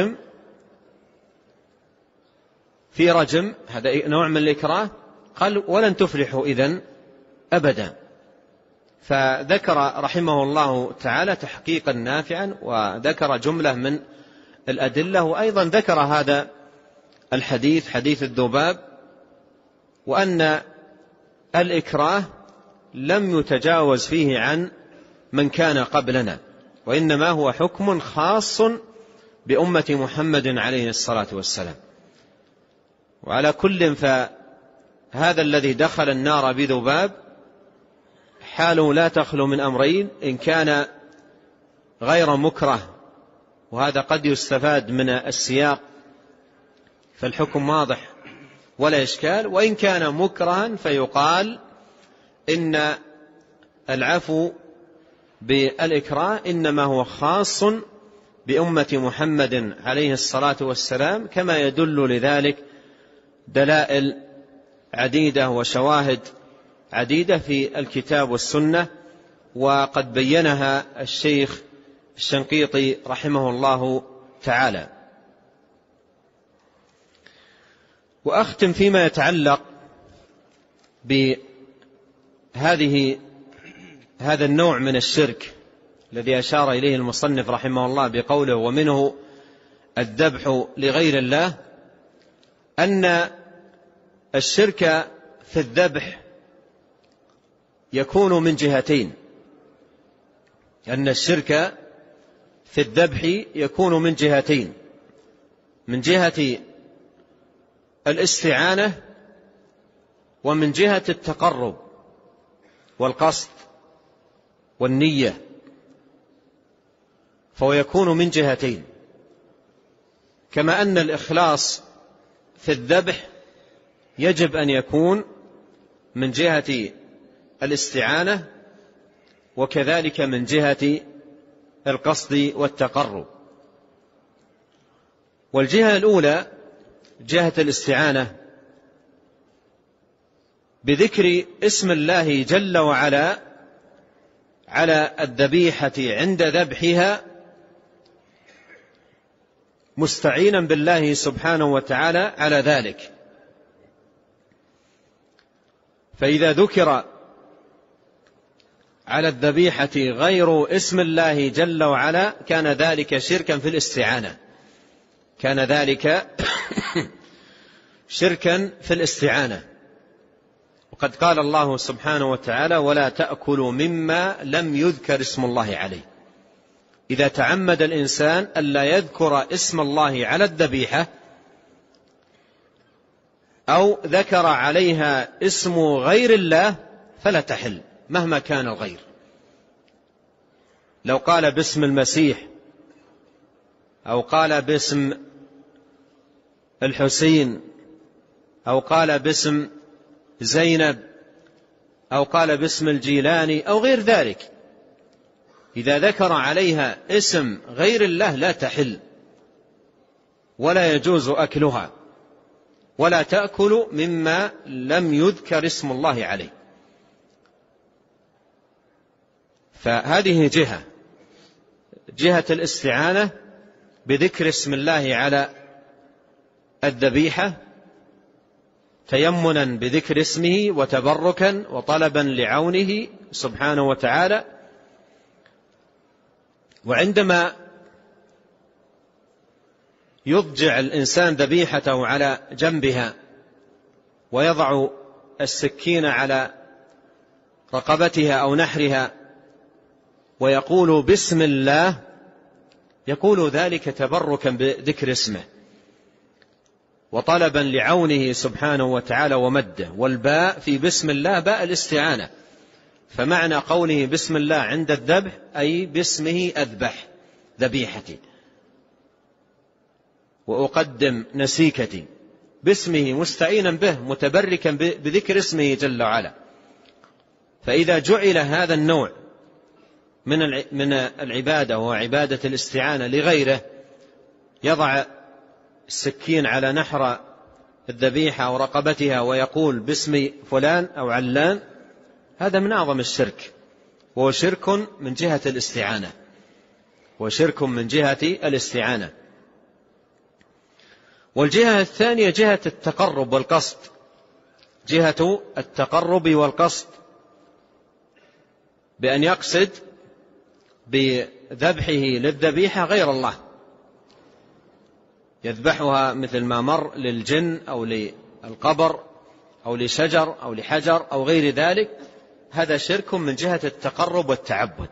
في رجم هذا نوع من الإكراه، قال ولن تفلحوا إذن أبدا. فذكر رحمه الله تعالى تحقيقا نافعا وذكر جملة من الأدلة، وأيضا ذكر هذا الحديث حديث الذباب، وأن الإكراه لم يتجاوز فيه عن من كان قبلنا، وإنما هو حكم خاص بأمة محمد عليه الصلاة والسلام. وعلى كل فهذا الذي دخل النار بذباب حاله لا تخلو من أمرين: إن كان غير مكره، وهذا قد يستفاد من السياق فالحكم واضح ولا إشكال، وإن كان مكرها فيقال إن العفو بالإكراه إنما هو خاص بأمة محمد عليه الصلاة والسلام، كما يدل لذلك دلائل عديدة وشواهد عديدة في الكتاب والسنة، وقد بينها الشيخ الشنقيطي رحمه الله تعالى. وأختم فيما يتعلق هذا النوع من الشرك الذي أشار إليه المصنف رحمه الله بقوله ومنه الذبح لغير الله، أن الشرك في الذبح يكون من جهتين. أن الشرك في الذبح يكون من جهتين: من جهة الاستعانة ومن جهة التقرب والقصد والنية، فهو يكون من جهتين. كما أن الإخلاص في الذبح يجب أن يكون من جهة الاستعانة وكذلك من جهة القصد والتقرب. والجهة الأولى جهة الاستعانة بذكر اسم الله جل وعلا على الذبيحة عند ذبحها، مستعينا بالله سبحانه وتعالى على ذلك. فإذا ذكر على الذبيحة غير اسم الله جل وعلا كان ذلك شركا في الاستعانة، كان ذلك شركا في الاستعانة. وقد قال الله سبحانه وتعالى ولا تأكلوا مما لم يذكر اسم الله عليه. إذا تعمد الإنسان ألا يذكر اسم الله على الذبيحة أو ذكر عليها اسم غير الله فلا تحل مهما كان الغير. لو قال باسم المسيح أو قال باسم الحسين، أو قال باسم زينب، أو قال باسم الجيلاني أو غير ذلك، إذا ذكر عليها اسم غير الله لا تحل ولا يجوز أكلها، ولا تأكل مما لم يذكر اسم الله عليه. فهذه جهة الاستعانة بذكر اسم الله على الذبيحة، تيمنا بذكر اسمه وتبركا وطلبا لعونه سبحانه وتعالى. وعندما يضجع الإنسان ذبيحته على جنبها ويضع السكين على رقبتها أو نحرها ويقول بسم الله، يقول ذلك تبركا بذكر اسمه وطلبا لعونه سبحانه وتعالى ومده. والباء في بسم الله باء الاستعانة، فمعنى قوله بسم الله عند الذبح أي باسمه أذبح ذبيحتي وأقدم نسيكتي، باسمه مستعينا به متبركا بذكر اسمه جل وعلا. فإذا جعل هذا النوع من العبادة وعبادة الاستعانة لغيره، يضع السكين على نحر الذبيحة أو رقبتها ويقول باسم فلان أو علان، هذا من أعظم الشرك، وهو شرك من جهة الاستعانة، وشرك من جهة الاستعانة. والجهة الثانية جهة التقرب والقصد، جهة التقرب والقصد، بأن يقصد بذبحه للذبيحة غير الله، يذبحها مثل ما مر للجن أو للقبر أو لشجر أو لحجر أو غير ذلك، هذا شرك من جهة التقرب والتعبد.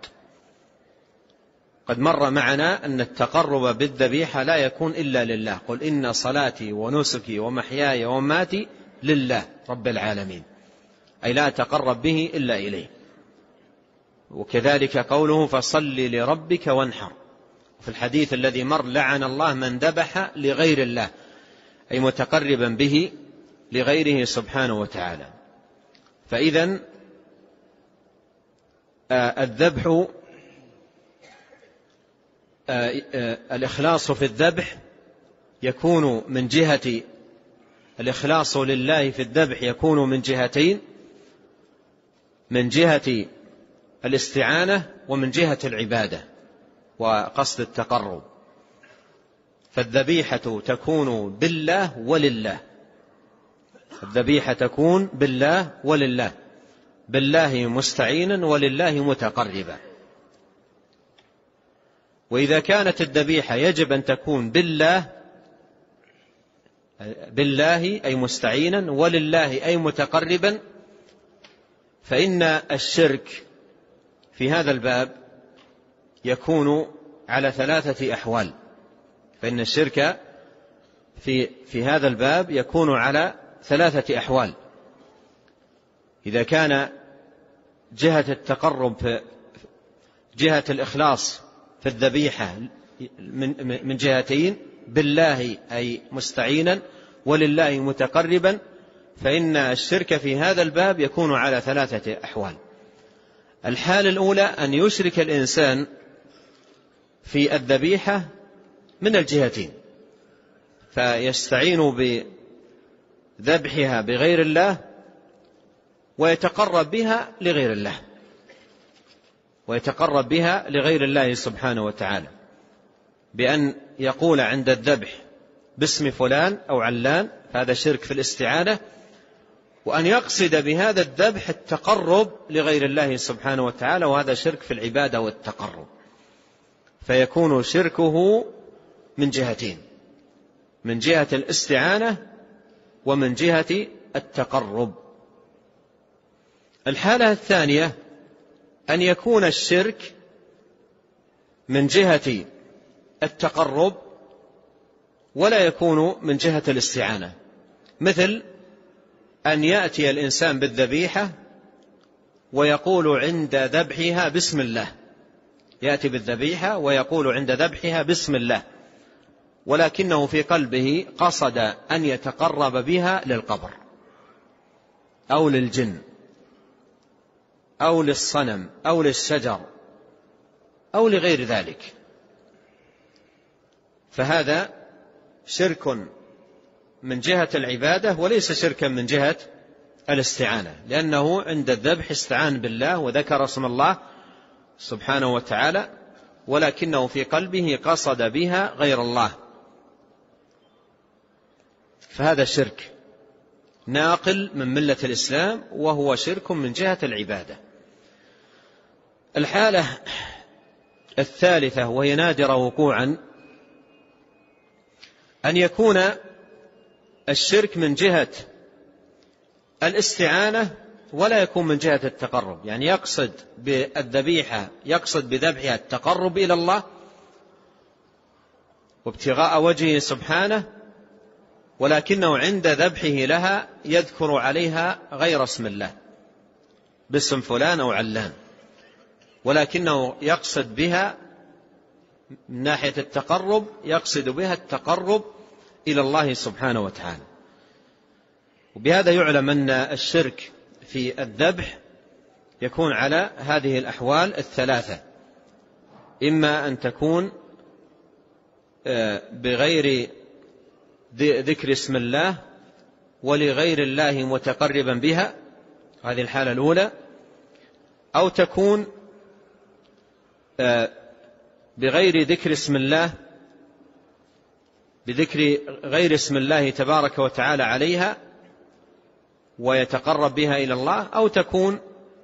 قد مر معنا أن التقرب بالذبيحة لا يكون إلا لله، قل إن صلاتي ونسكي ومحياي ومماتي لله رب العالمين، أي لا تقرب به إلا إليه. وكذلك قوله فصل لربك وانحر، في الحديث الذي مر لعن الله من ذبح لغير الله، أي متقربا به لغيره سبحانه وتعالى. فإذن الذبح الإخلاص في الذبح يكون من جهة الإخلاص لله في الذبح يكون من جهتين، من جهة الاستعانة ومن جهة العبادة وقصد التقرب. فالذبيحة تكون بالله ولله، الذبيحة تكون بالله ولله، بالله مستعينا ولله متقربا. وإذا كانت الذبيحة يجب أن تكون بالله أي مستعينا ولله أي متقربا، فإن الشرك في هذا الباب يكون على 3 أحوال. فإن الشرك في هذا الباب يكون على 3 أحوال. إذا كان جهة التقرب جهة الإخلاص في الذبيحة من جهتين، بالله أي مستعينا ولله متقربا، فإن الشرك في هذا الباب يكون على 3 أحوال. الحالة الأولى أن يشرك الإنسان في الذبيحة من الجهتين، فيستعين بذبحها بغير الله ويتقرب بها لغير الله، ويتقرب بها لغير الله سبحانه وتعالى، بأن يقول عند الذبح باسم فلان أو علان، هذا شرك في الاستعانة، وأن يقصد بهذا الذبح التقرب لغير الله سبحانه وتعالى، وهذا شرك في العبادة والتقرب. فيكون شركه من جهتين، من جهة الاستعانة ومن جهة التقرب. الحالة الثانية أن يكون الشرك من جهة التقرب ولا يكون من جهة الاستعانة، مثل أن يأتي الإنسان بالذبيحة ويقول عند ذبحها بسم الله، يأتي بالذبيحة ويقول عند ذبحها بسم الله، ولكنه في قلبه قصد أن يتقرب بها للقبر أو للجن أو للصنم أو للشجر أو لغير ذلك، فهذا شرك من جهة العبادة وليس شركا من جهة الاستعانة، لأنه عند الذبح استعان بالله وذكر اسم الله سبحانه وتعالى، ولكنه في قلبه قصد بها غير الله، فهذا شرك ناقل من ملة الإسلام وهو شرك من جهة العبادة. الحالة الثالثة وهي نادرة وقوعا أن يكون الشرك من جهة الاستعانة ولا يكون من جهة التقرب، يعني يقصد بالذبيحة يقصد بذبحها التقرب إلى الله وابتغاء وجهه سبحانه، ولكنه عند ذبحه لها يذكر عليها غير اسم الله باسم فلان أو علان، ولكنه يقصد بها من ناحية التقرب يقصد بها التقرب إلى الله سبحانه وتعالى. وبهذا يعلم أن الشرك في الذبح يكون على هذه الأحوال الثلاثة: إما أن تكون بغير ذكر اسم الله ولغير الله متقربا بها، هذه الحالة الأولى، أو تكون بغير ذكر اسم الله بذكر غير اسم الله تبارك وتعالى عليها ويتقرب بها إلى الله، أو تكون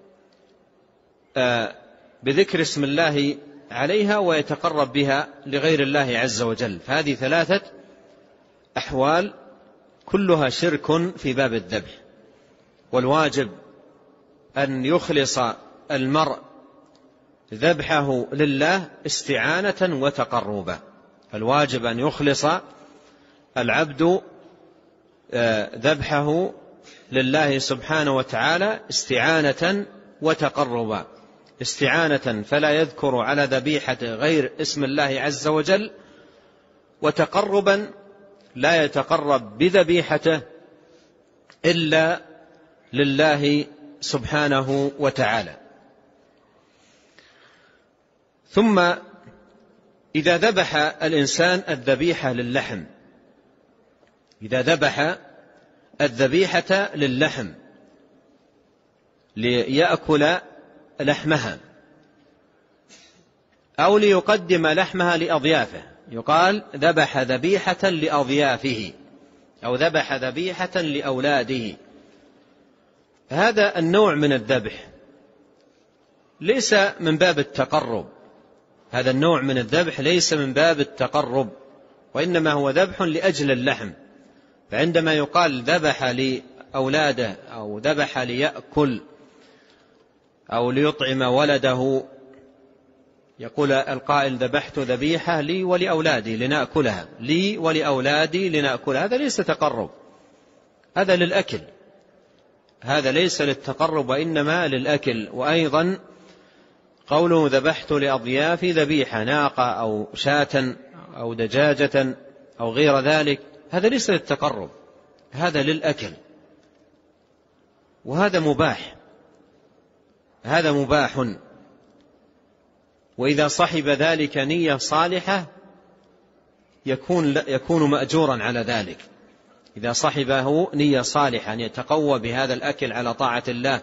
بذكر اسم الله عليها ويتقرب بها لغير الله عز وجل. فهذه ثلاثة أحوال كلها شرك في باب الذبح، والواجب أن يخلص المرء ذبحه لله استعانة وتقربا. الواجب أن يخلص العبد ذبحه لله سبحانه وتعالى استعانة وتقربا، استعانة فلا يذكر على ذبيحة غير اسم الله عز وجل، وتقربا لا يتقرب بذبيحته إلا لله سبحانه وتعالى. ثم إذا ذبح الإنسان الذبيحة للحم، إذا ذبح الذبيحة للحم ليأكل لحمها أو ليقدم لحمها لأضيافه، يقال ذبح ذبيحة لأضيافه أو ذبح ذبيحة لأولاده، هذا النوع من الذبح ليس من باب التقرب، هذا النوع من الذبح ليس من باب التقرب، وإنما هو ذبح لأجل اللحم. فعندما يقال ذبح لأولاده أو ذبح ليأكل أو ليطعم ولده، يقول القائل ذبحت ذبيحة لي ولأولادي لنأكلها، لي ولأولادي لنأكلها، هذا ليس تقرب، هذا للأكل، هذا ليس للتقرب وإنما للأكل. وأيضا قوله ذبحت لأضيافي ذبيحة ناقة أو شاة أو دجاجة أو غير ذلك، هذا ليس للتقرب، هذا للأكل، وهذا مباح، هذا مباح. وإذا صحب ذلك نية صالحة يكون مأجورا على ذلك، إذا صحبه نية صالحة أن يتقوى بهذا الأكل على طاعة الله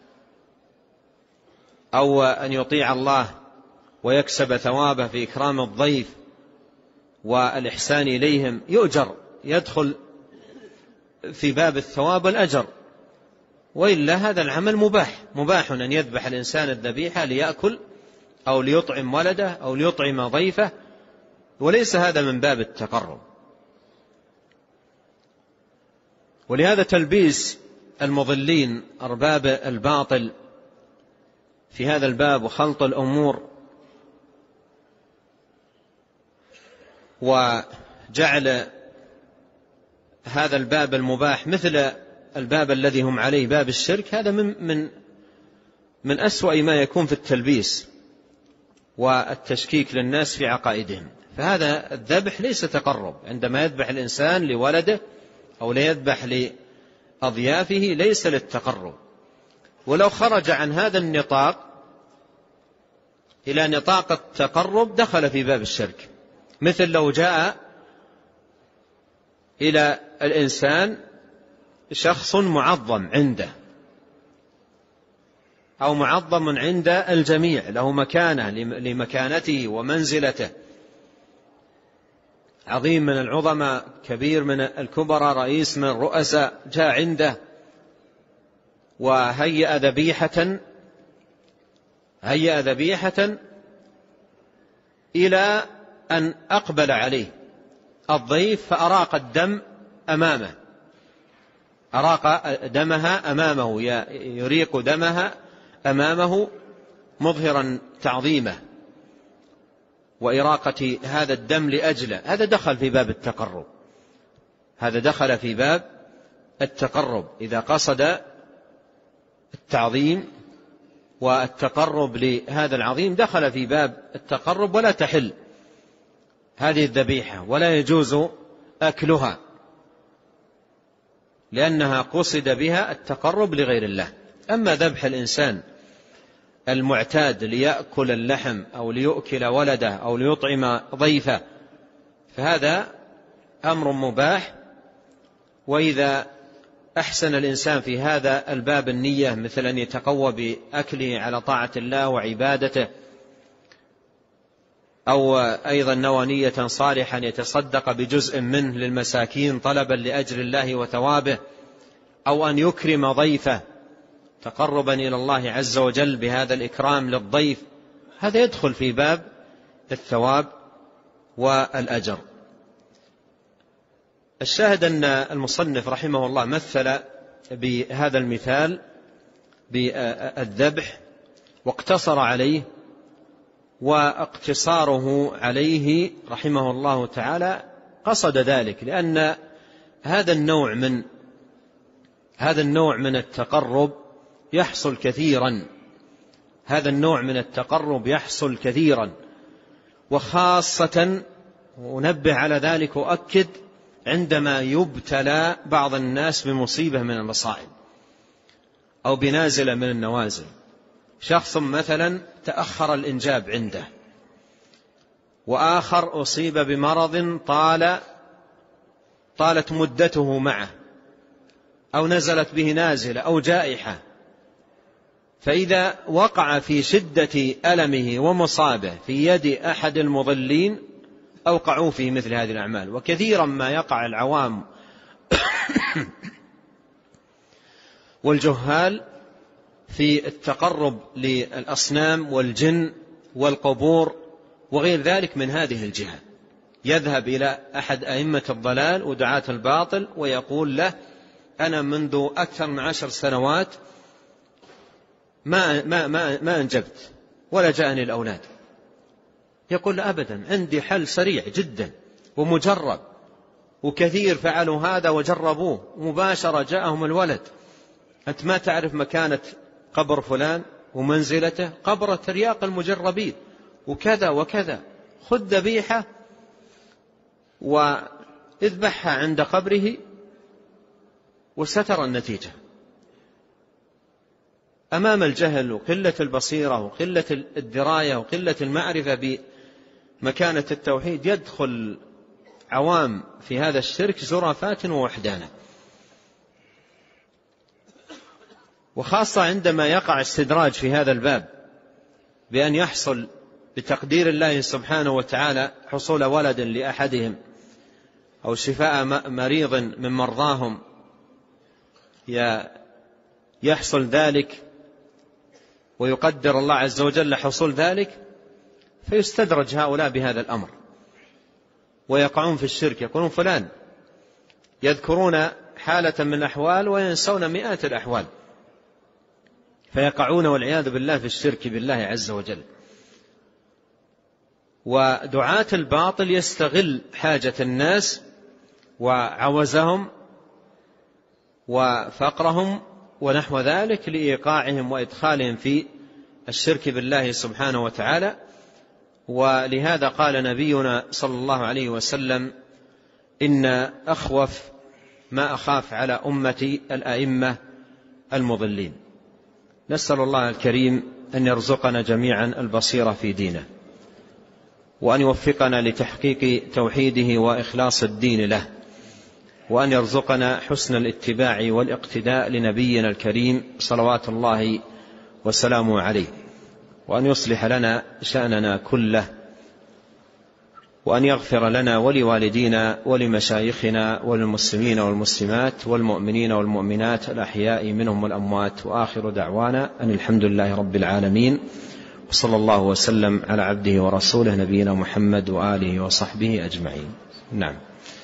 أو أن يطيع الله ويكسب ثوابه في إكرام الضيف والإحسان إليهم، يؤجر، يدخل في باب الثواب والأجر. وإلا هذا العمل مباح أن يذبح الإنسان الذبيحة ليأكل أو ليطعم ولده أو ليطعم ضيفه، وليس هذا من باب التقرب. ولهذا تلبيس المضلين أرباب الباطل في هذا الباب وخلط الأمور وجعل هذا الباب المباح مثل الباب الذي هم عليه باب الشرك، هذا من أسوأ ما يكون في التلبيس، والتشكيك للناس في عقائدهم. فهذا الذبح ليس تقرب. عندما يذبح الإنسان لولده أو ليذبح لأضيافه ليس للتقرب. ولو خرج عن هذا النطاق إلى نطاق التقرب دخل في باب الشرك. مثل لو جاء إلى الإنسان شخص معظم عنده أو معظم عند الجميع، له مكانة لمكانته ومنزلته، عظيم من العظماء، كبير من الكبراء، رئيس من الرؤساء، جاء عنده وهيأ ذبيحة إلى أن أقبل عليه الضيف فأراق الدم أمامه، أراق دمها أمامه، يريق دمها أمامه مظهرا تعظيمه وإراقة هذا الدم لأجله. هذا دخل في باب التقرب، هذا دخل في باب التقرب. إذا قصد التعظيم والتقرب لهذا العظيم دخل في باب التقرب، ولا تحل هذه الذبيحة ولا يجوز أكلها، لأنها قصد بها التقرب لغير الله. أما ذبح الإنسان المعتاد ليأكل اللحم أو ليؤكل ولده أو ليطعم ضيفه فهذا أمر مباح. وإذا أحسن الإنسان في هذا الباب النية، مثل أن يتقوى بأكله على طاعة الله وعبادته، أو أيضا نوى نية صالحا يتصدق بجزء منه للمساكين طلبا لأجر الله وثوابه، أو أن يكرم ضيفه تقربا إلى الله عز وجل بهذا الإكرام للضيف، هذا يدخل في باب الثواب والأجر. الشاهد أن المصنف رحمه الله مثل بهذا المثال بالذبح واقتصر عليه، واقتصاره عليه رحمه الله تعالى قصد ذلك لأن هذا النوع من التقرب يحصل كثيرا، هذا النوع من التقرب يحصل كثيرا، وخاصة ونبه على ذلك وأكد عندما يبتلى بعض الناس بمصيبة من المصائب أو بنازلة من النوازل. شخص مثلا تأخر الإنجاب عنده، وآخر أصيب بمرض طالت مدته معه، أو نزلت به نازلة أو جائحة، فإذا وقع في شدة ألمه ومصابه في يد أحد المضلين أوقعوا في مثل هذه الأعمال. وكثيرا ما يقع العوام والجهال في التقرب للأصنام والجن والقبور وغير ذلك من هذه الجهة. يذهب إلى أحد أئمة الضلال ودعاة الباطل ويقول له: أنا منذ أكثر من 10 سنوات ما أنجبت ولا جاءني الأولاد. يقول: أبدا، عندي حل سريع جدا ومجرب، وكثير فعلوا هذا وجربوه مباشرة جاءهم الولد. أنت ما تعرف مكانة قبر فلان ومنزلته؟ قبر ترياق المجربين وكذا وكذا. خذ ذبيحة واذبحها عند قبره وسترى النتيجة. أمام الجهل وقلة البصيرة وقلة الدراية وقلة المعرفة بمكانة التوحيد يدخل عوام في هذا الشرك زرافات ووحدانا. وخاصة عندما يقع استدراج في هذا الباب بأن يحصل بتقدير الله سبحانه وتعالى حصول ولد لأحدهم أو شفاء مريض من مرضاهم، يحصل ذلك ويقدر الله عز وجل حصول ذلك، فيستدرج هؤلاء بهذا الأمر ويقعون في الشرك. يقولون فلان، يذكرون حالة من الأحوال وينسون مئات الأحوال، فيقعون والعياذ بالله في الشرك بالله عز وجل. ودعاة الباطل يستغل حاجة الناس وعوزهم وفقرهم ونحو ذلك لإيقاعهم وإدخالهم في الشرك بالله سبحانه وتعالى، ولهذا قال نبينا صلى الله عليه وسلم: إن أخوف ما أخاف على أمتي الأئمة المضلين. نسأل الله الكريم أن يرزقنا جميعا البصيرة في دينه، وأن يوفقنا لتحقيق توحيده وإخلاص الدين له، وأن يرزقنا حسن الاتباع والاقتداء لنبينا الكريم صلوات الله وسلامه عليه، وأن يصلح لنا شأننا كله، وأن يغفر لنا ولوالدينا ولمشايخنا وللمسلمين والمسلمات والمؤمنين والمؤمنات الأحياء منهم والأموات. وآخر دعوانا أن الحمد لله رب العالمين، وصلى الله وسلم على عبده ورسوله نبينا محمد وآله وصحبه أجمعين. نعم.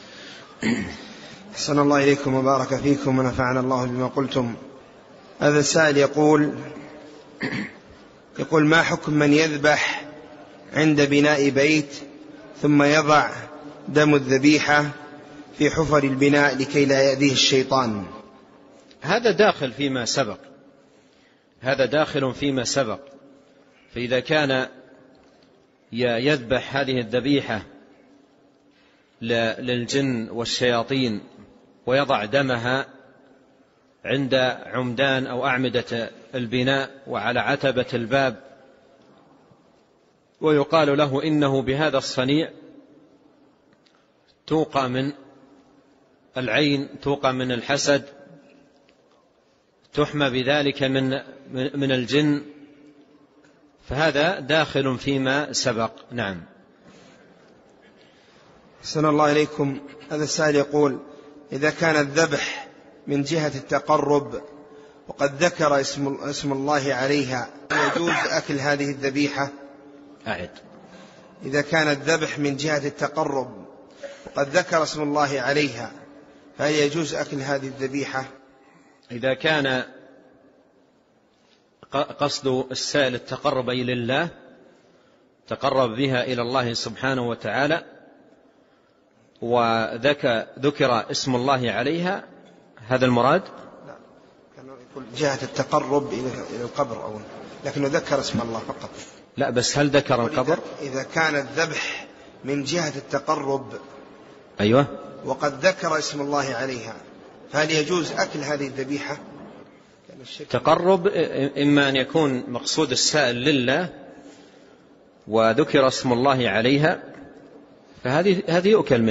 أحسن الله إليكم وبارك فيكم ونفعنا الله بما قلتم. هذا السائل يقول ما حكم من يذبح عند بناء بيت ثم يضع دم الذبيحة في حفر البناء لكي لا يأذيه الشيطان؟ هذا داخل فيما سبق. فإذا كان يذبح هذه الذبيحة للجن والشياطين ويضع دمها عند عمدان أو أعمدة البناء وعلى عتبة الباب، ويقال له إنه بهذا الصنيع توقى من العين، توقى من الحسد، تحمى بذلك من الجن، فهذا داخل فيما سبق. نعم. أحسن الله إليكم. هذا السائل يقول: إذا كان الذبح من جهة التقرب وقد ذكر اسم الله عليها، يجوز أكل هذه الذبيحة؟ أعد. إذا كان الذبح من جهة التقرب وقد ذكر اسم الله عليها، فهل يجوز أكل هذه الذبيحة؟ إذا كان قصد السائل التقرب إلى الله، تقرب بها إلى الله سبحانه وتعالى، وذكر اسم الله عليها، هذا المراد؟ لا، كان يقول جهة التقرب إلى القبر أولا، لكنه ذكر اسم الله فقط. لا، بس هل ذكر القبر؟ إذا كان الذبح من جهة التقرب، أيوة، وقد ذكر اسم الله عليها، فهل يجوز أكل هذه الذبيحة؟ تقرب إما أن يكون مقصود السائل لله وذكر اسم الله عليها، فهذه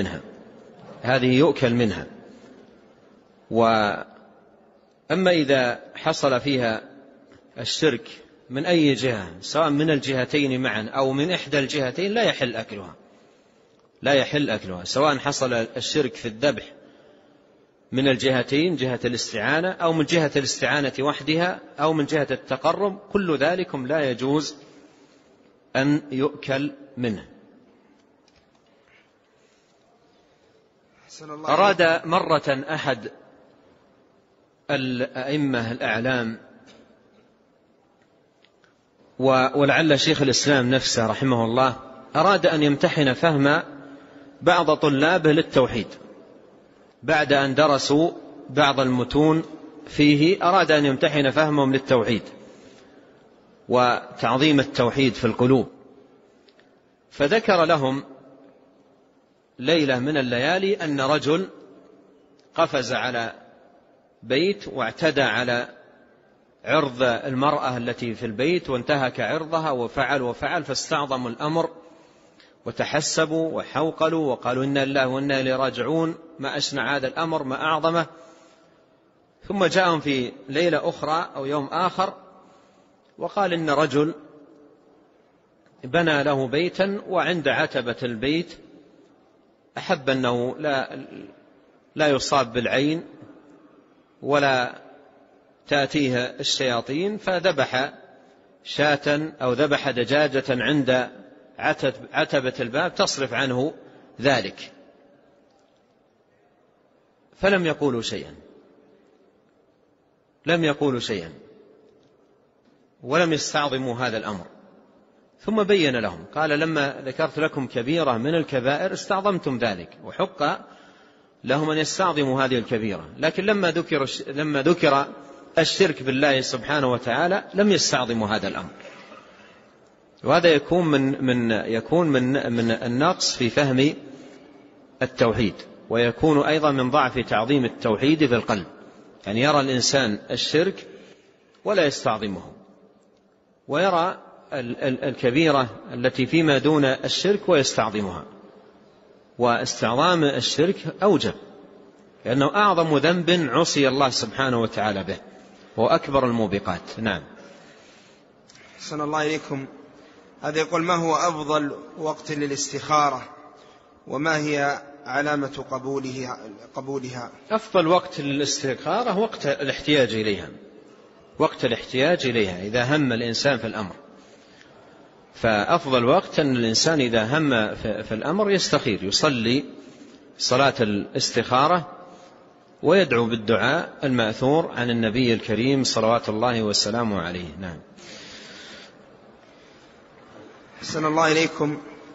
يؤكل منها. وأما إذا حصل فيها الشرك من أي جهة، سواء من الجهتين معا أو من إحدى الجهتين، لا يحل أكلها، سواء حصل الشرك في الذبح من الجهتين، جهة الاستعانة أو من جهة الاستعانة وحدها أو من جهة التقرب، كل ذلكم لا يجوز أن يؤكل منه. أراد مرة أحد الأئمة الأعلام، ولعل شيخ الإسلام نفسه رحمه الله، أراد أن يمتحن فهم بعض طلابه للتوحيد بعد أن درسوا بعض المتون فيه، أراد أن يمتحن فهمهم للتوحيد وتعظيم التوحيد في القلوب، فذكر لهم ليلة من الليالي أن رجل قفز على بيت واعتدى على عرض المرأة التي في البيت وانتهك عرضها وفعل، فاستعظموا الأمر وتحسبوا وحوقلوا وقالوا إنا لله وإنا إليه راجعون، ما أشنع هذا الأمر، ما أعظمه. ثم جاءهم في ليلة أخرى أو يوم آخر وقال إن رجل بنى له بيتا، وعند عتبة البيت أحب أنه لا يصاب بالعين ولا تأتيه الشياطين، فذبح شاة أو ذبح دجاجة عند عتبة الباب تصرف عنه ذلك، فلم يقولوا شيئا ولم يستعظموا هذا الأمر. ثم بين لهم، قال: لما ذكرت لكم كبيرة من الكبائر استعظمتم ذلك، وحق لهم أن يستعظموا هذه الكبيرة، لكن لما ذكر الشرك بالله سبحانه وتعالى لم يستعظموا هذا الأمر. وهذا يكون من النقص في فهم التوحيد، ويكون أيضا من ضعف تعظيم التوحيد في القلب. يعني يرى الإنسان الشرك ولا يستعظمه، ويرى الكبيرة التي فيما دون الشرك ويستعظمها، واستعظام الشرك أوجب، لأنه أعظم ذنب عصي الله سبحانه وتعالى به، هو أكبر الموبقات. نعم. أحسن الله إليكم. هذا يقول: ما هو أفضل وقت للاستخارة، وما هي علامة قبولها؟ أفضل وقت للاستخارة وقت الاحتياج إليها، وقت الاحتياج إليها إذا هم الإنسان في الأمر. فأفضل وقت أن الإنسان إذا هم في الأمر يستخير، يصلي صلاة الاستخارة ويدعو بالدعاء المأثور عن النبي الكريم صلوات الله والسلام عليه. نعم. أحسن الله إليكم.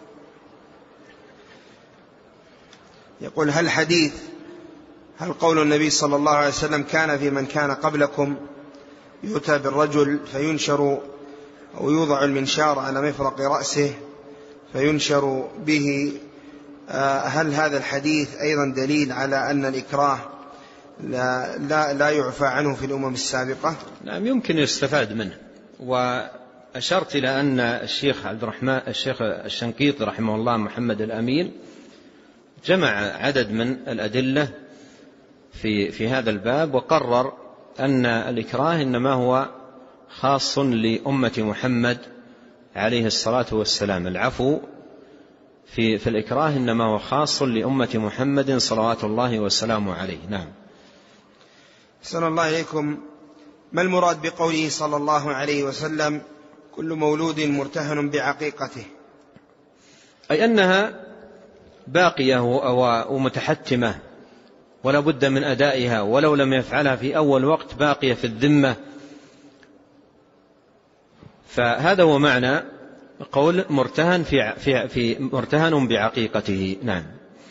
يقول: هل قول النبي صلى الله عليه وسلم كان في من كان قبلكم يؤتى بالرجل فينشر أو يوضع المنشار على مفرق رأسه فينشر به، هل هذا الحديث أيضا دليل على أن الإكراه لا يعفى عنه في الأمم السابقة؟ نعم، يمكن يستفاد منه. وأشرت إلى أن الشيخ الشنقيطي رحمه الله محمد الأمين جمع عدد من الأدلة في هذا الباب، وقرر أن الإكراه إنما هو خاص لأمة محمد عليه الصلاة والسلام. العفو في الإكراه إنما هو خاص لأمة محمد صلوات الله والسلام عليه. نعم. أحسن الله إليكم. ما المراد بقوله صلى الله عليه وسلم: كل مولود مرتهن بعقيقته؟ أي أنها باقية ومتحتمة ولا بد من أدائها، ولو لم يفعلها في أول وقت باقية في الذمة. فهذا هو معنى قول مرتهن بعقيقته. نعم.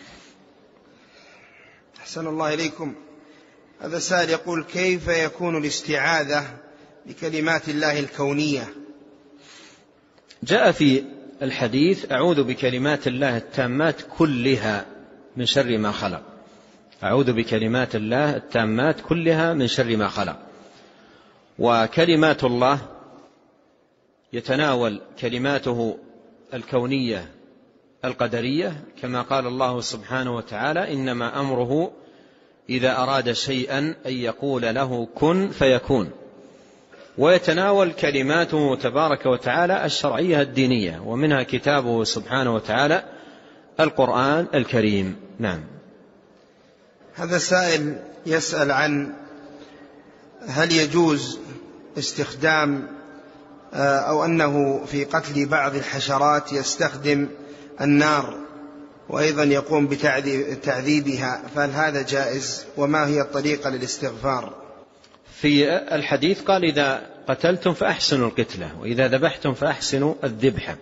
أحسن الله إليكم. هذا سائل يقول: كيف يكون الاستعاذة بكلمات الله الكونية؟ جاء في الحديث: أعوذ بكلمات الله التامات كلها من شر ما خلق. أعوذ بكلمات الله التامات كلها من شر ما خلق. وكلمات الله يتناول كلماته الكونية القدرية، كما قال الله سبحانه وتعالى: إنما أمره إذا أراد شيئا أن يقول له كن فيكون. ويتناول كلماته تبارك وتعالى الشرعية الدينية، ومنها كتابه سبحانه وتعالى القرآن الكريم. نعم. هذا سائل يسأل عن هل يجوز استخدام أو أنه في قتل بعض الحشرات يستخدم النار وأيضا يقوم بتعذيبها، فهل هذا جائز؟ وما هي الطريقة للاستغفار؟ في الحديث قال: إذا قتلتم فأحسنوا القتلة، وإذا ذبحتم فأحسنوا الذبحة.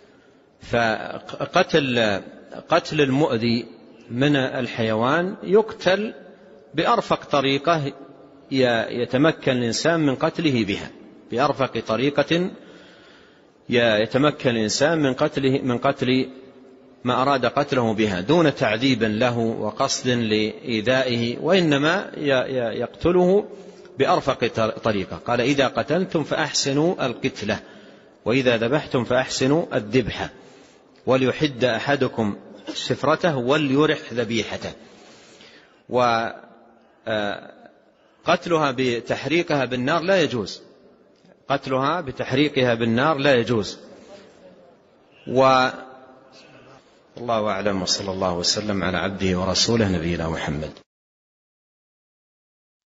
فقتل المؤذي من الحيوان يقتل بأرفق طريقة يتمكن الإنسان من قتله بها، بأرفق طريقة يتمكن الإنسان من قتل ما أراد قتله بها، دون تعذيب له وقصد لإيذائه، وإنما يقتله بأرفق طريقة. قال: إذا قتلتم فأحسنوا القتلة، وإذا ذبحتم فأحسنوا الذبحة، وليحد أحدكم شفرته وليرح ذبيحته. وقتلها بتحريقها بالنار لا يجوز، قتلها بتحريقها بالنار لا يجوز. والله أعلم، وصلى الله وسلم على عبده ورسوله نبينا محمد.